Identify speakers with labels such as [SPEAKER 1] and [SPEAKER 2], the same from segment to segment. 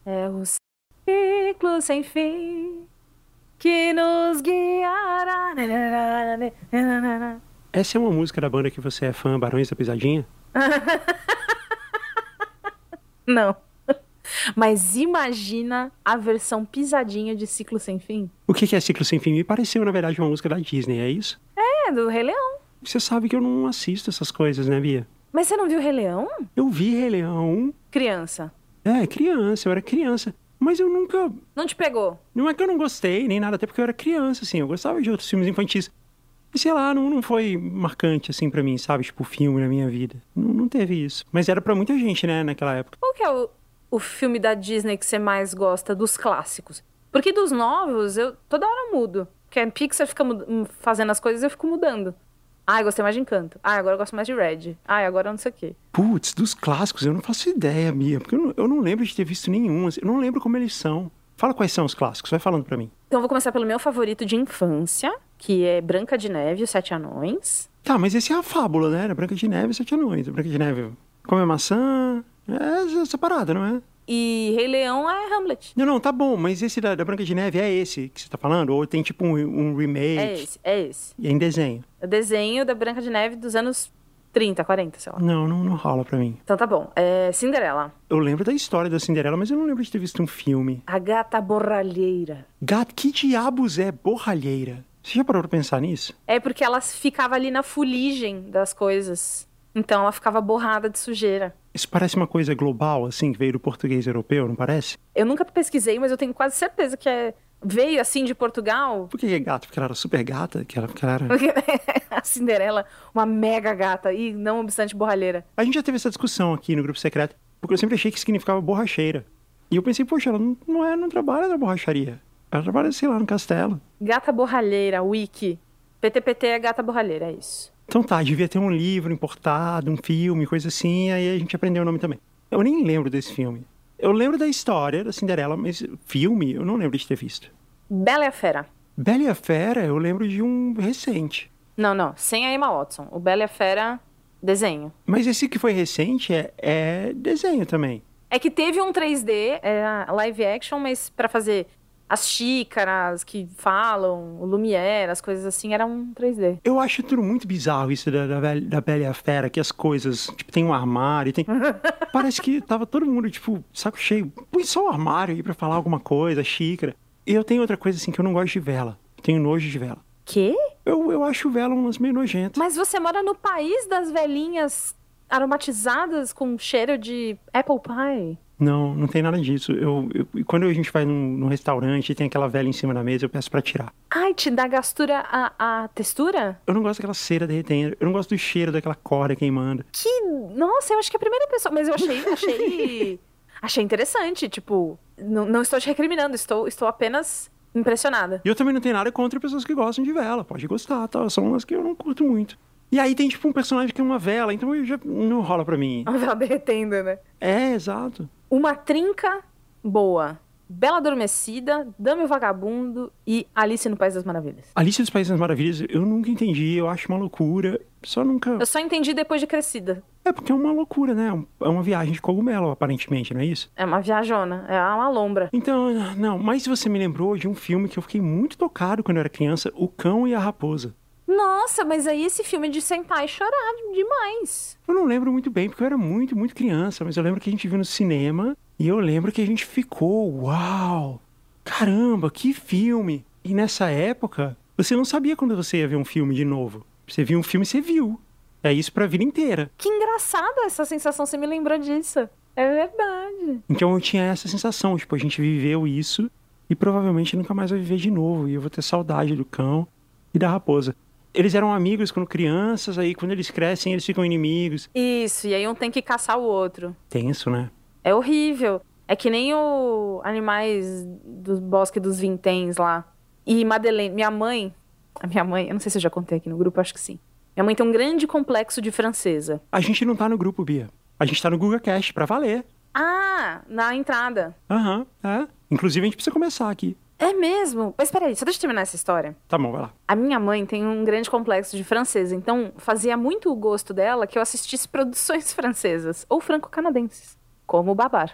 [SPEAKER 1] É o ciclo sem fim que nos guiará.
[SPEAKER 2] Essa é uma música da banda que você é fã, Barões da Pisadinha?
[SPEAKER 1] Não. Mas imagina a versão pisadinha de Ciclo Sem Fim.
[SPEAKER 2] O que é Ciclo Sem Fim? Me pareceu, na verdade, uma música da Disney, é isso?
[SPEAKER 1] É, do Rei Leão.
[SPEAKER 2] Você sabe que eu não assisto essas coisas, né, Bia?
[SPEAKER 1] Mas você não viu Rei Leão?
[SPEAKER 2] Eu vi Rei Leão.
[SPEAKER 1] Criança.
[SPEAKER 2] Criança, eu era criança. Mas eu nunca.
[SPEAKER 1] Não te pegou?
[SPEAKER 2] Não é que eu não gostei, nem nada, até porque eu era criança, assim. Eu gostava de outros filmes infantis. E sei lá, não foi marcante, assim, pra mim, sabe? Tipo, filme na minha vida. Não teve isso. Mas era pra muita gente, né, naquela época.
[SPEAKER 1] Qual que é o filme da Disney que você mais gosta dos clássicos? Porque dos novos, eu toda hora mudo. Porque a Pixar fica fazendo as coisas e eu fico mudando. Ah, eu gostei mais de Encanto. Ah, agora eu gosto mais de Red. Ah, agora eu não sei o quê.
[SPEAKER 2] Putz, dos clássicos, eu não faço ideia, Bia. Porque eu não lembro de ter visto nenhum. Assim, eu não lembro como eles são. Fala quais são os clássicos, vai falando pra mim.
[SPEAKER 1] Então eu vou começar pelo meu favorito de infância, que é Branca de Neve e os Sete Anões.
[SPEAKER 2] Tá, mas esse é a fábula, né? Era Branca de Neve e Sete Anões. A Branca de Neve come maçã. É essa parada, não é?
[SPEAKER 1] E Rei Leão é Hamlet.
[SPEAKER 2] Não, tá bom, mas esse da Branca de Neve é esse que você tá falando? Ou tem tipo um remake?
[SPEAKER 1] É esse.
[SPEAKER 2] E é em desenho?
[SPEAKER 1] É o desenho da Branca de Neve dos anos 30, 40, sei lá.
[SPEAKER 2] Não rola pra mim.
[SPEAKER 1] Então tá bom. É Cinderela.
[SPEAKER 2] Eu lembro da história da Cinderela, mas eu não lembro de ter visto um filme.
[SPEAKER 1] A Gata Borralheira.
[SPEAKER 2] Gato, que diabos é borralheira? Você já parou pra pensar nisso?
[SPEAKER 1] É porque ela ficava ali na fuligem das coisas. Então ela ficava borrada de sujeira.
[SPEAKER 2] Isso parece uma coisa global, assim, que veio do português europeu, não parece?
[SPEAKER 1] Eu nunca pesquisei, mas eu tenho quase certeza que veio assim de Portugal.
[SPEAKER 2] Por que é gato? Porque ela era super gata? Que ela era...
[SPEAKER 1] A Cinderela, uma mega gata e não obstante borralheira.
[SPEAKER 2] A gente já teve essa discussão aqui no grupo secreto, porque eu sempre achei que significava borracheira. E eu pensei, poxa, ela não trabalha na borracharia. Ela trabalha, sei lá, no castelo.
[SPEAKER 1] Gata borralheira, wiki. PTPT é gata borralheira, é isso.
[SPEAKER 2] Então tá, devia ter um livro importado, um filme, coisa assim, aí a gente aprendeu o nome também. Eu nem lembro desse filme. Eu lembro da história da Cinderela, mas filme eu não lembro de ter visto.
[SPEAKER 1] Bela e a Fera.
[SPEAKER 2] Bela e a Fera, eu lembro de um recente.
[SPEAKER 1] Não, sem a Emma Watson. O Bela e a Fera, desenho.
[SPEAKER 2] Mas esse que foi recente é desenho também.
[SPEAKER 1] É que teve um 3D, live action, mas pra fazer as xícaras que falam, o Lumière, as coisas assim, era um 3D.
[SPEAKER 2] Eu acho tudo muito bizarro isso da Bela e a Fera, que as coisas, tipo, tem um armário, tem... Parece que tava todo mundo, tipo, saco cheio. Põe só o armário aí pra falar alguma coisa, xícara. E eu tenho outra coisa, assim, que eu não gosto de vela. Tenho nojo de vela.
[SPEAKER 1] Quê?
[SPEAKER 2] Eu acho vela umas meio nojentas.
[SPEAKER 1] Mas você mora no país das velhinhas aromatizadas com cheiro de apple pie?
[SPEAKER 2] Não tem nada disso. E quando a gente vai num restaurante e tem aquela vela em cima da mesa, eu peço pra tirar.
[SPEAKER 1] Ai, te dá gastura a textura?
[SPEAKER 2] Eu não gosto daquela cera derretendo. Eu não gosto do cheiro daquela corda queimando.
[SPEAKER 1] Nossa, eu acho que é a primeira pessoa... Mas eu achei interessante, tipo... Não estou te recriminando, estou apenas impressionada.
[SPEAKER 2] E eu também não tenho nada contra pessoas que gostam de vela. Pode gostar, tá? São umas que eu não curto muito. E aí tem, tipo, um personagem que é uma vela, então já não rola pra mim.
[SPEAKER 1] A vela derretendo, né?
[SPEAKER 2] É, exato.
[SPEAKER 1] Uma trinca boa. Bela Adormecida, Dama e o Vagabundo e Alice no País das Maravilhas.
[SPEAKER 2] Alice dos Países das Maravilhas, eu nunca entendi, eu acho uma loucura.
[SPEAKER 1] Eu só entendi depois de crescida.
[SPEAKER 2] É porque é uma loucura, né? É uma viagem de cogumelo, aparentemente, não é isso?
[SPEAKER 1] É uma viajona, é uma lombra.
[SPEAKER 2] Então, não, mas você me lembrou de um filme que eu fiquei muito tocado quando eu era criança, O Cão e a Raposa.
[SPEAKER 1] Nossa, mas aí esse filme é de sentar e chorar demais.
[SPEAKER 2] Eu não lembro muito bem, porque eu era muito, muito criança, mas eu lembro que a gente viu no cinema e eu lembro que a gente ficou, uau, caramba, que filme! E nessa época, você não sabia quando você ia ver um filme de novo. Você viu um filme, você viu. É isso pra vida inteira.
[SPEAKER 1] Que engraçada essa sensação, você me lembrou disso. É verdade.
[SPEAKER 2] Então eu tinha essa sensação, tipo, a gente viveu isso e provavelmente nunca mais vai viver de novo. E eu vou ter saudade do cão e da raposa. Eles eram amigos quando crianças, aí quando eles crescem eles ficam inimigos.
[SPEAKER 1] Isso, e aí um tem que caçar o outro.
[SPEAKER 2] Tenso, né?
[SPEAKER 1] É horrível. É que nem o Animais do Bosque dos Vinténs lá. E Madeleine, a minha mãe, eu não sei se eu já contei aqui no grupo, acho que sim. Minha mãe tem um grande complexo de francesa.
[SPEAKER 2] A gente não tá no grupo, Bia. A gente tá no GugaCast, pra valer.
[SPEAKER 1] Ah, na entrada.
[SPEAKER 2] Aham, é. Inclusive a gente precisa começar aqui.
[SPEAKER 1] É mesmo? Mas peraí, só deixa eu terminar essa história.
[SPEAKER 2] Tá bom, vai lá.
[SPEAKER 1] A minha mãe tem um grande complexo de francesa, então fazia muito o gosto dela que eu assistisse produções francesas ou franco-canadenses, como o Babar.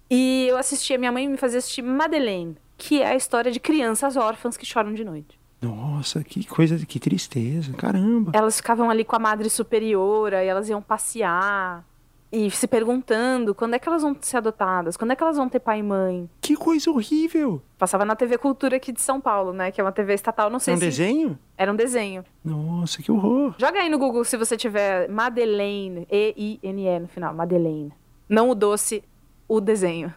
[SPEAKER 1] E eu assistia, minha mãe me fazia assistir Madeleine, que é a história de crianças órfãs que choram de noite.
[SPEAKER 2] Nossa, que coisa, que tristeza, caramba.
[SPEAKER 1] Elas ficavam ali com a madre superiora e elas iam passear e se perguntando quando é que elas vão ser adotadas, quando é que elas vão ter pai e mãe.
[SPEAKER 2] Que coisa horrível.
[SPEAKER 1] Passava na TV Cultura aqui de São Paulo, né? Que é uma TV estatal, não sei se...
[SPEAKER 2] desenho?
[SPEAKER 1] Era um desenho.
[SPEAKER 2] Nossa, que horror.
[SPEAKER 1] Joga aí no Google se você tiver Madeleine, E-I-N-E no final, Madeleine. Não o doce, o desenho.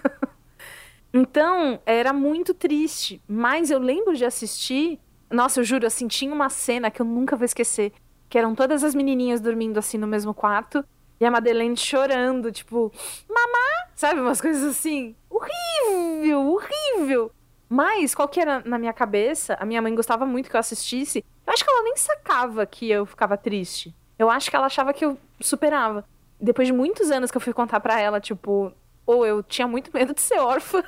[SPEAKER 1] Então, era muito triste, mas eu lembro de assistir... Nossa, eu juro, assim, tinha uma cena que eu nunca vou esquecer, que eram todas as menininhas dormindo assim no mesmo quarto, e a Madeleine chorando, tipo, mamá, sabe, umas coisas assim. Horrível, horrível. Mas, qual que era na minha cabeça, a minha mãe gostava muito que eu assistisse, eu acho que ela nem sacava que eu ficava triste. Eu acho que ela achava que eu superava. Depois de muitos anos que eu fui contar pra ela, tipo... Ou eu tinha muito medo de ser órfã.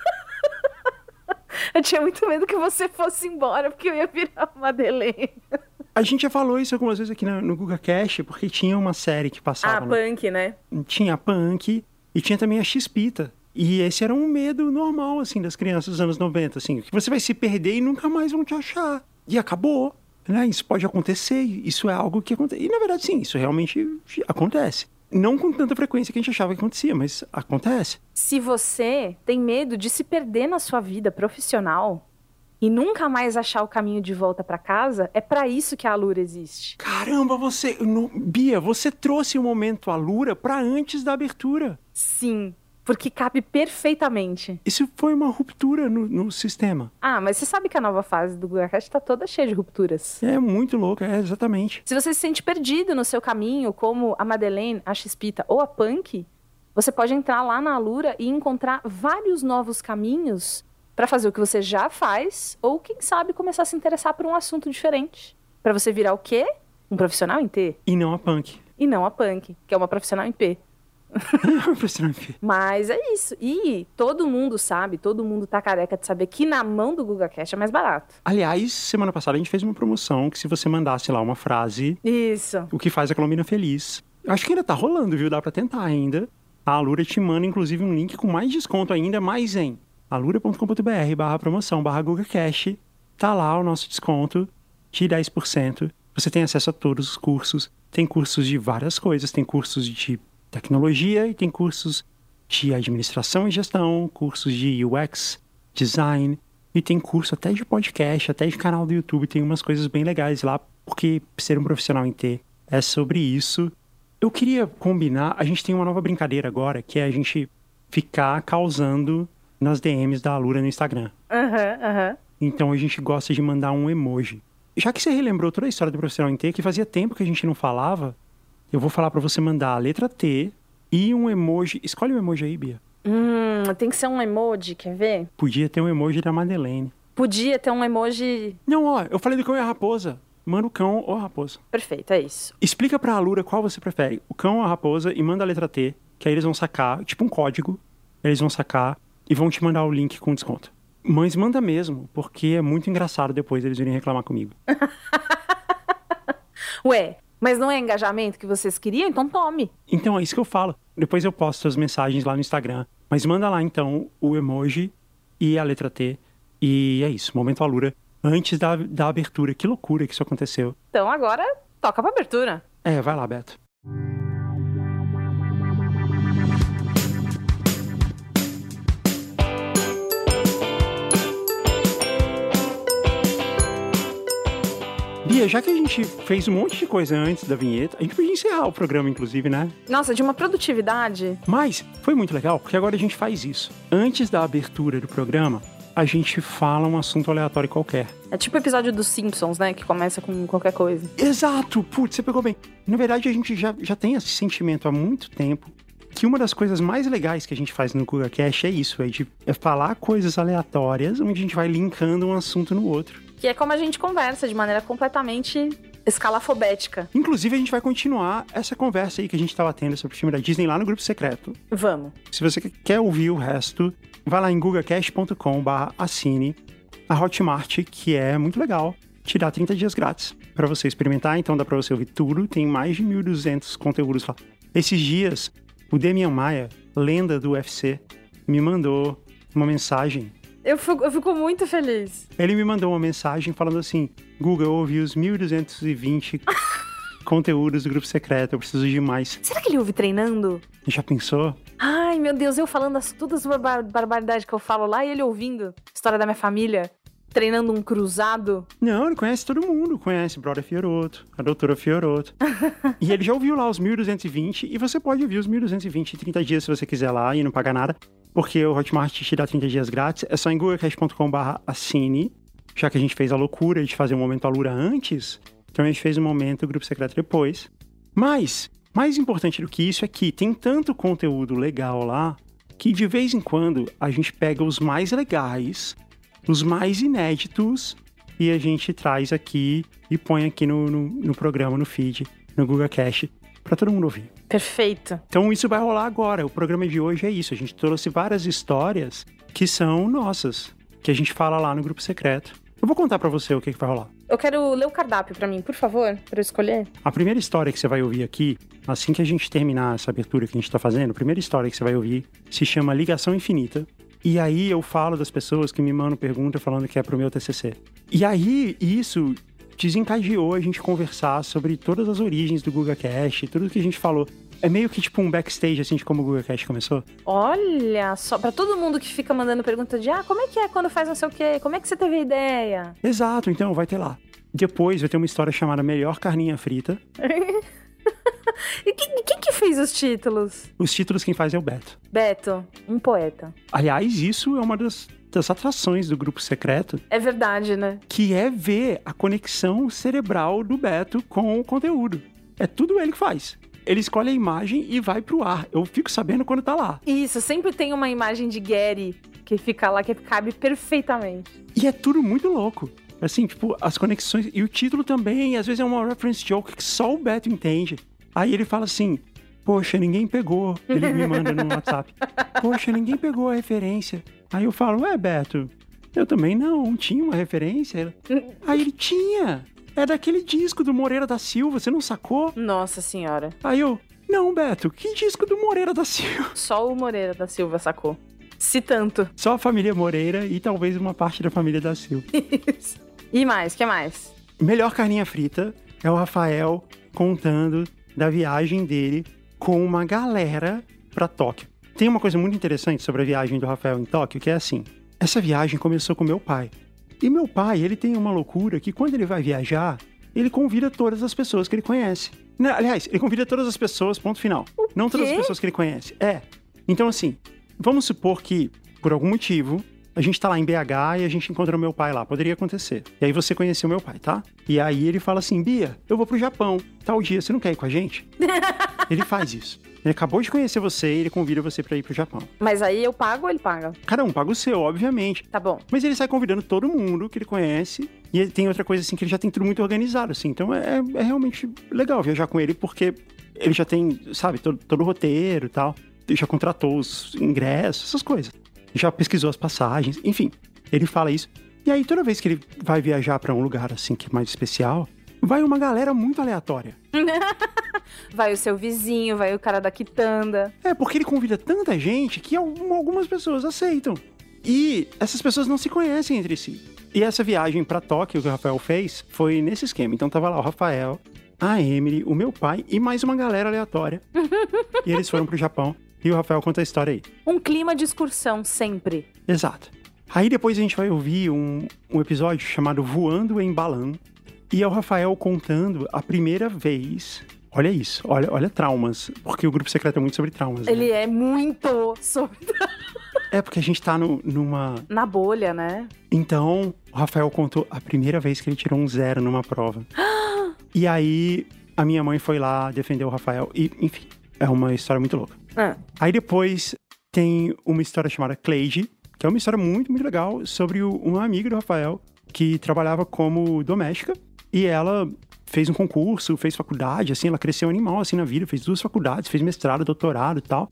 [SPEAKER 1] Eu tinha muito medo que você fosse embora, porque eu ia virar uma Madeleine.
[SPEAKER 2] A gente já falou isso algumas vezes aqui no GugaCast, porque tinha uma série que passava...
[SPEAKER 1] Punk, né?
[SPEAKER 2] Tinha a Punk e tinha também a X-Pita. E esse era um medo normal, assim, das crianças dos anos 90, assim. Que você vai se perder e nunca mais vão te achar. E acabou, né? Isso pode acontecer, isso é algo que acontece. E, na verdade, sim, isso realmente acontece. Não com tanta frequência que a gente achava que acontecia, mas acontece.
[SPEAKER 1] Se você tem medo de se perder na sua vida profissional e nunca mais achar o caminho de volta pra casa, é pra isso que a Alura existe.
[SPEAKER 2] Caramba, Bia, você trouxe o momento Alura pra antes da abertura.
[SPEAKER 1] Sim, porque cabe perfeitamente.
[SPEAKER 2] Isso foi uma ruptura no sistema.
[SPEAKER 1] Mas você sabe que a nova fase do GugaCast tá toda cheia de rupturas.
[SPEAKER 2] É muito louca, exatamente.
[SPEAKER 1] Se você se sente perdido no seu caminho, como a Madeleine, a X-Pita ou a Punk, você pode entrar lá na Alura e encontrar vários novos caminhos pra fazer o que você já faz, ou quem sabe começar a se interessar por um assunto diferente. Pra você virar o quê? Um profissional em T.
[SPEAKER 2] E não a Punk.
[SPEAKER 1] E não a Punk, que é uma profissional em P. Mas é isso. E todo mundo sabe, todo mundo tá careca de saber que na mão do GugaCast é mais barato.
[SPEAKER 2] Aliás, semana passada a gente fez uma promoção que se você mandasse lá uma frase...
[SPEAKER 1] Isso.
[SPEAKER 2] O que faz a Colombina feliz. Acho que ainda tá rolando, viu? Dá pra tentar ainda. A Alura te manda, inclusive, um link com mais desconto ainda, mais em alura.com.br/promoção/GugaCast. Tá lá o nosso desconto de 10%. Você tem acesso a todos os cursos. Tem cursos de várias coisas. Tem cursos de tecnologia e tem cursos de administração e gestão, cursos de UX, design, e tem curso até de podcast, até de canal do YouTube. Tem umas coisas bem legais lá, porque ser um profissional em T é sobre isso. Eu queria combinar, a gente tem uma nova brincadeira agora, que é a gente ficar causando nas DMs da Alura no Instagram. Então a gente gosta de mandar um emoji. Já que você relembrou toda a história do profissional em T, que fazia tempo que a gente não falava, eu vou falar pra você mandar a letra T e um emoji. Escolhe um emoji aí, Bia.
[SPEAKER 1] Tem que ser um emoji, quer ver?
[SPEAKER 2] Podia ter um emoji da Madeleine.
[SPEAKER 1] Podia ter um emoji...
[SPEAKER 2] Não, eu falei do cão e a raposa. Manda o cão ou a raposa.
[SPEAKER 1] Perfeito, é isso.
[SPEAKER 2] Explica pra Alura qual você prefere, o cão ou a raposa, e manda a letra T, que aí eles vão sacar, tipo um código, eles vão sacar e vão te mandar o link com desconto. Mas manda mesmo, porque é muito engraçado depois eles virem reclamar comigo.
[SPEAKER 1] Ué, mas não é engajamento que vocês queriam? Então tome.
[SPEAKER 2] Então é isso que eu falo. Depois eu posto as mensagens lá no Instagram. Mas manda lá então o emoji e a letra T. E é isso, momento Alura. Antes da abertura. Que loucura que isso aconteceu.
[SPEAKER 1] Então agora toca pra abertura.
[SPEAKER 2] Vai lá, Beto. Bia, já que a gente fez um monte de coisa antes da vinheta, a gente podia encerrar o programa, inclusive, né?
[SPEAKER 1] Nossa, de uma produtividade.
[SPEAKER 2] Mas foi muito legal, porque agora a gente faz isso. Antes da abertura do programa, a gente fala um assunto aleatório qualquer.
[SPEAKER 1] É tipo o episódio dos Simpsons, né? Que começa com qualquer coisa.
[SPEAKER 2] Exato! Putz, você pegou bem. Na verdade, a gente já tem esse sentimento há muito tempo, que uma das coisas mais legais que a gente faz no GugaCast é isso, é falar coisas aleatórias, onde a gente vai linkando um assunto no outro.
[SPEAKER 1] Que é como a gente conversa, de maneira completamente escalafobética.
[SPEAKER 2] Inclusive, a gente vai continuar essa conversa aí que a gente estava tendo sobre o filme da Disney lá no grupo secreto.
[SPEAKER 1] Vamos.
[SPEAKER 2] Se você quer ouvir o resto, vai lá em gugacast.com/assine. A Hotmart, que é muito legal, te dá 30 dias grátis para você experimentar, então dá para você ouvir tudo, tem mais de 1.200 conteúdos lá. Esses dias, o Demian Maia, lenda do UFC, me mandou uma mensagem.
[SPEAKER 1] Eu fico muito feliz.
[SPEAKER 2] Ele me mandou uma mensagem falando assim: Guga, eu ouvi os 1.220 conteúdos do Grupo Secreto, eu preciso de mais.
[SPEAKER 1] Será que ele ouve treinando?
[SPEAKER 2] Já pensou?
[SPEAKER 1] Ai, meu Deus, eu falando todas as barbaridades que eu falo lá e ele ouvindo. História da minha família, treinando um cruzado.
[SPEAKER 2] Não, ele conhece todo mundo. Conhece Brother Fioroto, a doutora Fioroto. E ele já ouviu lá os 1.220 e você pode ouvir os 1.220 em 30 dias se você quiser lá e não pagar nada. Porque o Hotmart te dá 30 dias grátis. É só em gugacast.com/assine. Já que a gente fez a loucura de fazer um momento Alura antes, então a gente fez um momento Grupo Secreto depois. Mas, mais importante do que isso é que tem tanto conteúdo legal lá, que de vez em quando a gente pega os mais legais, os mais inéditos, e a gente traz aqui e põe aqui no programa, no feed, no GugaCast, pra todo mundo ouvir.
[SPEAKER 1] Perfeito.
[SPEAKER 2] Então isso vai rolar agora. O programa de hoje é isso. A gente trouxe várias histórias que são nossas, que a gente fala lá no Grupo Secreto. Eu vou contar pra você o que vai rolar.
[SPEAKER 1] Eu quero ler o cardápio pra mim, por favor, pra eu escolher.
[SPEAKER 2] A primeira história que você vai ouvir aqui, assim que a gente terminar essa abertura que a gente tá fazendo, a primeira história que você vai ouvir se chama Ligação Infinita. E aí eu falo das pessoas que me mandam pergunta falando que é pro meu TCC. E aí isso desencadeou a gente conversar sobre todas as origens do GugaCast, tudo que a gente falou. É meio que tipo um backstage, assim, de como o GugaCast começou.
[SPEAKER 1] Olha só, pra todo mundo que fica mandando pergunta de como é que é quando faz não sei o quê? Como é que você teve a ideia?
[SPEAKER 2] Exato, então vai ter lá. Depois vai ter uma história chamada Melhor Carninha Frita.
[SPEAKER 1] E quem que fez os títulos?
[SPEAKER 2] Os títulos quem faz é o Beto.
[SPEAKER 1] Beto, um poeta.
[SPEAKER 2] Aliás, isso é uma das atrações do Grupo Secreto.
[SPEAKER 1] É verdade, né?
[SPEAKER 2] Que é ver a conexão cerebral do Beto com o conteúdo. É tudo ele que faz. Ele escolhe a imagem e vai pro ar. Eu fico sabendo quando tá lá.
[SPEAKER 1] Isso, sempre tem uma imagem de Gary que fica lá, que cabe perfeitamente.
[SPEAKER 2] E é tudo muito louco. Assim, tipo, as conexões... E o título também, às vezes é uma reference joke que só o Beto entende. Aí ele fala assim, poxa, ninguém pegou. Ele me manda no WhatsApp. Poxa, ninguém pegou a referência. Aí eu falo, Beto, eu também não tinha uma referência. Aí ele tinha. É daquele disco do Moreira da Silva, você não sacou?
[SPEAKER 1] Nossa senhora.
[SPEAKER 2] Aí eu, não, Beto, que disco do Moreira da Silva?
[SPEAKER 1] Só o Moreira da Silva sacou. Se tanto.
[SPEAKER 2] Só a família Moreira e talvez uma parte da família da Silva.
[SPEAKER 1] Isso. E mais, que mais?
[SPEAKER 2] Melhor Carninha Frita é o Rafael contando da viagem dele com uma galera pra Tóquio. Tem uma coisa muito interessante sobre a viagem do Rafael em Tóquio, que é assim, essa viagem começou com meu pai. E meu pai, ele tem uma loucura que quando ele vai viajar, ele convida todas as pessoas que ele conhece. Aliás, ele convida todas as pessoas, ponto final. Não todas as pessoas que ele conhece. Então assim, vamos supor que, por algum motivo, a gente tá lá em BH e a gente encontra o meu pai lá. Poderia acontecer. E aí você conheceu meu pai, tá? E aí ele fala assim, Bia, eu vou pro Japão. Tal dia, você não quer ir com a gente? Ele faz isso. Ele acabou de conhecer você e ele convida você pra ir pro Japão.
[SPEAKER 1] Mas aí eu pago ou ele paga?
[SPEAKER 2] Cada um paga o seu, obviamente.
[SPEAKER 1] Tá bom.
[SPEAKER 2] Mas ele sai convidando todo mundo que ele conhece. E ele tem outra coisa assim, que ele já tem tudo muito organizado, assim. Então é realmente legal viajar com ele, porque ele já tem, sabe, todo o roteiro e tal. Ele já contratou os ingressos, essas coisas. Já pesquisou as passagens, enfim. Ele fala isso. E aí, toda vez que ele vai viajar pra um lugar, assim, que é mais especial, vai uma galera muito aleatória.
[SPEAKER 1] Vai o seu vizinho, vai o cara da quitanda.
[SPEAKER 2] Porque ele convida tanta gente que algumas pessoas aceitam. E essas pessoas não se conhecem entre si. E essa viagem pra Tóquio que o Rafael fez foi nesse esquema. Então tava lá o Rafael, a Emily, o meu pai e mais uma galera aleatória. E eles foram pro Japão. E o Rafael conta a história aí.
[SPEAKER 1] Um clima de excursão, sempre.
[SPEAKER 2] Exato. Aí depois a gente vai ouvir um episódio chamado Voando em Balão. E é o Rafael contando a primeira vez... Olha isso, olha traumas. Porque o Grupo Secreto é muito sobre traumas.
[SPEAKER 1] Ele
[SPEAKER 2] né?
[SPEAKER 1] é muito sobre...
[SPEAKER 2] Porque a gente tá numa...
[SPEAKER 1] Na bolha, né?
[SPEAKER 2] Então, o Rafael contou a primeira vez que ele tirou um 0 numa prova. E aí, a minha mãe foi lá defender o Rafael. E, enfim, é uma história muito louca. Aí depois tem uma história chamada Cleide, que é uma história muito, muito legal sobre uma amiga do Rafael que trabalhava como doméstica. E ela fez um concurso, fez faculdade, assim, ela cresceu animal, assim, na vida. Fez 2 faculdades, fez mestrado, doutorado e tal.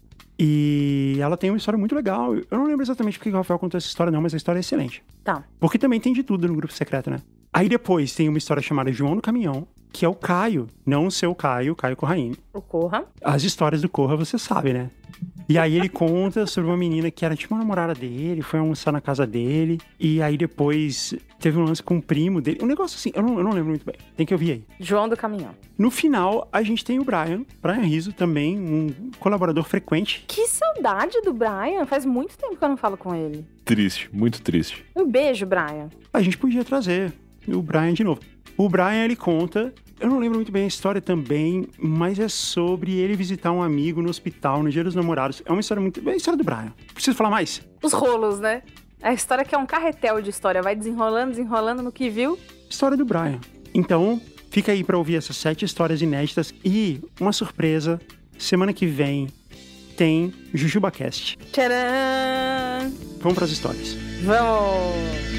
[SPEAKER 2] E ela tem uma história muito legal. Eu não lembro exatamente porque o Rafael contou essa história, não, mas a história é excelente.
[SPEAKER 1] Tá.
[SPEAKER 2] Porque também tem de tudo no Grupo Secreto, né? Aí depois tem uma história chamada João no Caminhão, que é o Caio, não o seu Caio Corraine.
[SPEAKER 1] O Corra.
[SPEAKER 2] As histórias do Corra você sabe, né? E aí ele conta sobre uma menina que era tipo uma namorada dele, foi almoçar na casa dele, e aí depois teve um lance com o primo dele. Um negócio assim, eu não lembro muito bem. Tem que ouvir aí.
[SPEAKER 1] João do Caminhão.
[SPEAKER 2] No final, a gente tem o Brian Rizzo também, um colaborador frequente.
[SPEAKER 1] Que saudade do Brian. Faz muito tempo que eu não falo com ele.
[SPEAKER 3] Triste, muito triste.
[SPEAKER 1] Um beijo, Brian.
[SPEAKER 2] A gente podia trazer o Brian de novo. O Brian, ele conta, eu não lembro muito bem a história também, mas é sobre ele visitar um amigo no hospital no Dia dos Namorados. É uma história muito... É a história do Brian. Preciso falar mais?
[SPEAKER 1] Os rolos, né? A história que é um carretel de história. Vai desenrolando no que viu.
[SPEAKER 2] História do Brian. Então, fica aí pra ouvir essas 7 histórias inéditas e uma surpresa. Semana que vem tem JujubaCast.
[SPEAKER 1] Tcharam!
[SPEAKER 2] Vamos pras histórias.
[SPEAKER 1] Vamos!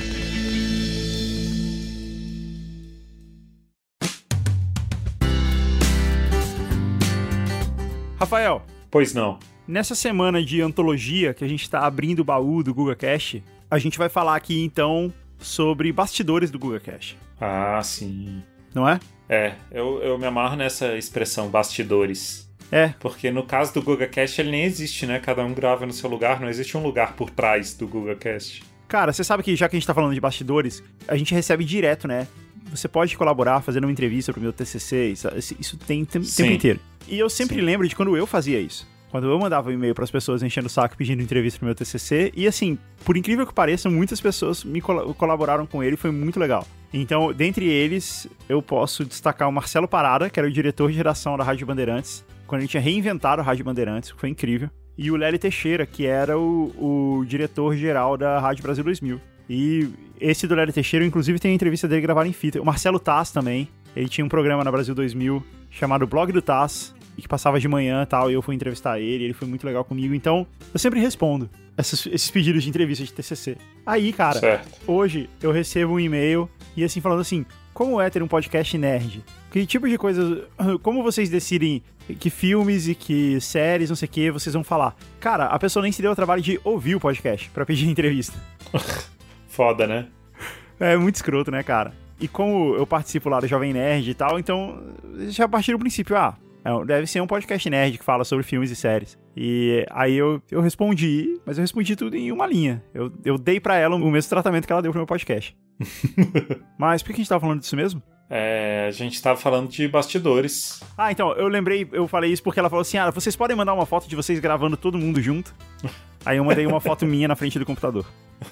[SPEAKER 4] Rafael,
[SPEAKER 3] Pois não.
[SPEAKER 4] nessa semana de antologia que a gente tá abrindo o baú do GugaCast, a gente vai falar aqui então sobre bastidores do GugaCast,
[SPEAKER 3] Ah, sim.
[SPEAKER 4] não é?
[SPEAKER 3] Eu me amarro nessa expressão bastidores.
[SPEAKER 4] É.
[SPEAKER 3] Porque no caso do GugaCast ele nem existe, né? Cada um grava no seu lugar, não existe um lugar por trás do GugaCast.
[SPEAKER 4] Cara, você sabe que já que a gente tá falando de bastidores, a gente recebe direto, né? Você pode colaborar fazendo uma entrevista pro meu TCC, isso tem o tempo inteiro. E eu sempre lembro de quando eu fazia isso. Quando eu mandava um e-mail pras pessoas enchendo o saco pedindo entrevista pro meu TCC. E assim, por incrível que pareça, muitas pessoas me colaboraram com ele e foi muito legal. Então, dentre eles, eu posso destacar o Marcelo Parada, que era o diretor de redação da Rádio Bandeirantes, quando a gente tinha reinventado a Rádio Bandeirantes, que foi incrível. E o Lely Teixeira, que era o diretor-geral da Rádio Brasil 2000. E esse do Lely Teixeira, inclusive, tem a entrevista dele gravada em fita. O Marcelo Taz também, ele tinha um programa na Brasil 2000 chamado Blog do Taz, e que passava de manhã e tal, e eu fui entrevistar ele foi muito legal comigo. Então, eu sempre respondo esses pedidos de entrevista de TCC. Aí, cara, hoje eu recebo um e-mail e assim, falando assim, como é ter um podcast nerd? Que tipo de coisas... Como vocês decidem que filmes e que séries, não sei o que, vocês vão falar? Cara, a pessoa nem se deu o trabalho de ouvir o podcast pra pedir entrevista.
[SPEAKER 3] Foda, né?
[SPEAKER 4] É muito escroto, né, cara? E como eu participo lá do Jovem Nerd e tal, então já partir do princípio, deve ser um podcast nerd que fala sobre filmes e séries. E aí eu respondi, mas eu respondi tudo em uma linha. Eu dei pra ela o mesmo tratamento que ela deu pro meu podcast. Mas por que a gente tava falando disso mesmo?
[SPEAKER 3] A gente tava falando de bastidores.
[SPEAKER 4] Então, eu falei isso porque ela falou assim, vocês podem mandar uma foto de vocês gravando todo mundo junto? Aí eu mandei uma foto minha na frente do computador.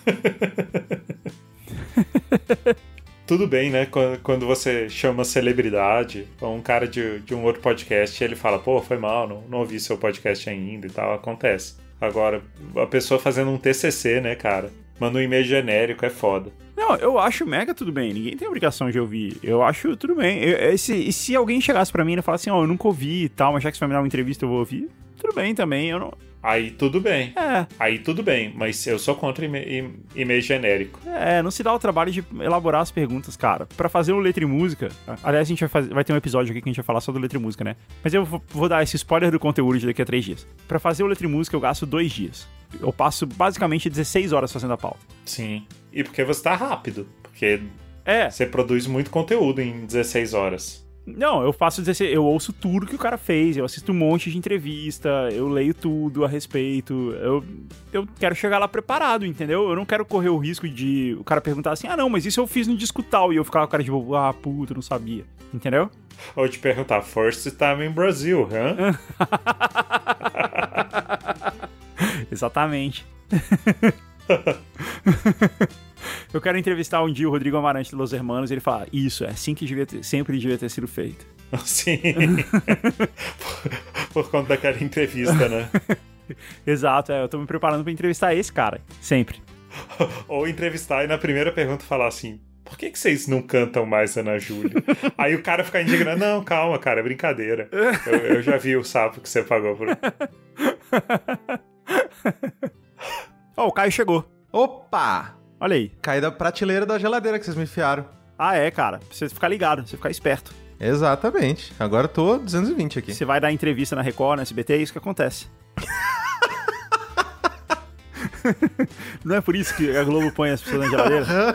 [SPEAKER 3] Tudo bem, né? Quando você chama celebridade ou um cara de um outro podcast, ele fala, pô, foi mal, não ouvi seu podcast ainda e tal, acontece. Agora, a pessoa fazendo um TCC, né, cara? Manda um e-mail genérico, é foda.
[SPEAKER 4] Não, eu acho mega tudo bem, ninguém tem obrigação de ouvir. Eu acho tudo bem. E se alguém chegasse pra mim e falasse assim, eu nunca ouvi e tal, mas já que você vai me dar uma entrevista eu vou ouvir, tudo bem também, eu não...
[SPEAKER 3] Aí tudo bem. Aí tudo bem, mas eu sou contra e-mail genérico.
[SPEAKER 4] Não se dá o trabalho de elaborar as perguntas, cara. Pra fazer o Letra e Música, aliás, a gente vai ter um episódio aqui que a gente vai falar só do Letra e Música, né? Mas eu vou dar esse spoiler do conteúdo de daqui a 3 dias. Pra fazer o Letra e Música eu gasto 2 dias. Eu passo basicamente 16 horas fazendo a pauta.
[SPEAKER 3] Sim. E porque você tá rápido. Porque você produz muito conteúdo em 16 horas.
[SPEAKER 4] Não, eu ouço tudo que o cara fez, eu assisto um monte de entrevista, eu leio tudo a respeito, eu quero chegar lá preparado, entendeu? Eu não quero correr o risco de o cara perguntar assim, não, mas isso eu fiz no disco tal, e eu ficar com o cara tipo, puta, não sabia, entendeu?
[SPEAKER 3] Ou te perguntar, first time in Brazil, hã?
[SPEAKER 4] Exatamente. Eu quero entrevistar um dia o Rodrigo Amarante de Los Hermanos e ele fala, isso, é assim que sempre devia ter sido feito.
[SPEAKER 3] Sim. por conta daquela entrevista, né?
[SPEAKER 4] Exato, eu tô me preparando pra entrevistar esse cara, sempre.
[SPEAKER 3] Ou entrevistar e na primeira pergunta falar assim, por que vocês não cantam mais Ana Júlia? Aí o cara fica indignado, não, calma, cara, é brincadeira. Eu já vi o sapo que você pagou por...
[SPEAKER 4] O Caio chegou.
[SPEAKER 5] Opa!
[SPEAKER 4] Olha aí.
[SPEAKER 5] Caí da prateleira da geladeira que vocês me enfiaram.
[SPEAKER 4] Cara. Pra você ficar ligado, pra você ficar esperto.
[SPEAKER 5] Exatamente. Agora eu tô 220 aqui.
[SPEAKER 4] Você vai dar entrevista na Record, na SBT, é isso que acontece. Não é por isso que a Globo põe as pessoas na geladeira?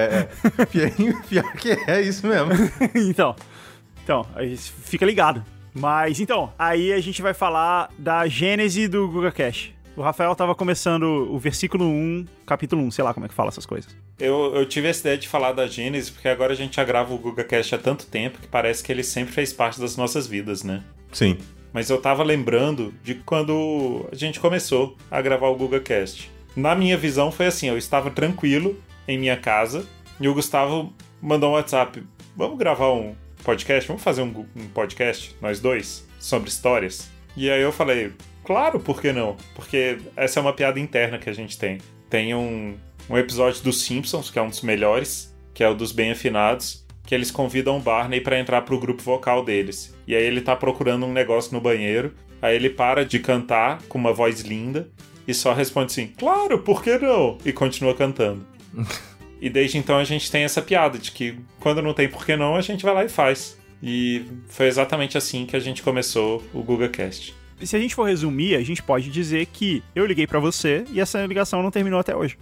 [SPEAKER 5] Pior que é isso mesmo.
[SPEAKER 4] Então, aí fica ligado. Mas, então, aí a gente vai falar da gênese do GugaCast. O Rafael tava começando o versículo 1, capítulo 1, sei lá como é que fala essas coisas.
[SPEAKER 3] Eu tive essa ideia de falar da Gênesis, porque agora a gente já grava o GugaCast há tanto tempo que parece que ele sempre fez parte das nossas vidas, né?
[SPEAKER 5] Sim.
[SPEAKER 3] Mas eu tava lembrando de quando a gente começou a gravar o GugaCast. Na minha visão foi assim, eu estava tranquilo em minha casa e o Gustavo mandou um WhatsApp. Vamos gravar um podcast? Vamos fazer um podcast, nós dois, sobre histórias? E aí eu falei, claro, por que não? Porque essa é uma piada interna que a gente tem. Tem um episódio dos Simpsons, que é um dos melhores, que é o dos Bem Afinados, que eles convidam o Barney pra entrar pro grupo vocal deles. E aí ele tá procurando um negócio no banheiro, aí ele para de cantar com uma voz linda e só responde assim, claro, por que não? E continua cantando. E desde então a gente tem essa piada de que quando não tem por que não, a gente vai lá e faz. E foi exatamente assim que a gente começou o GugaCast.
[SPEAKER 4] E se a gente for resumir, a gente pode dizer que eu liguei pra você e essa ligação não terminou até hoje.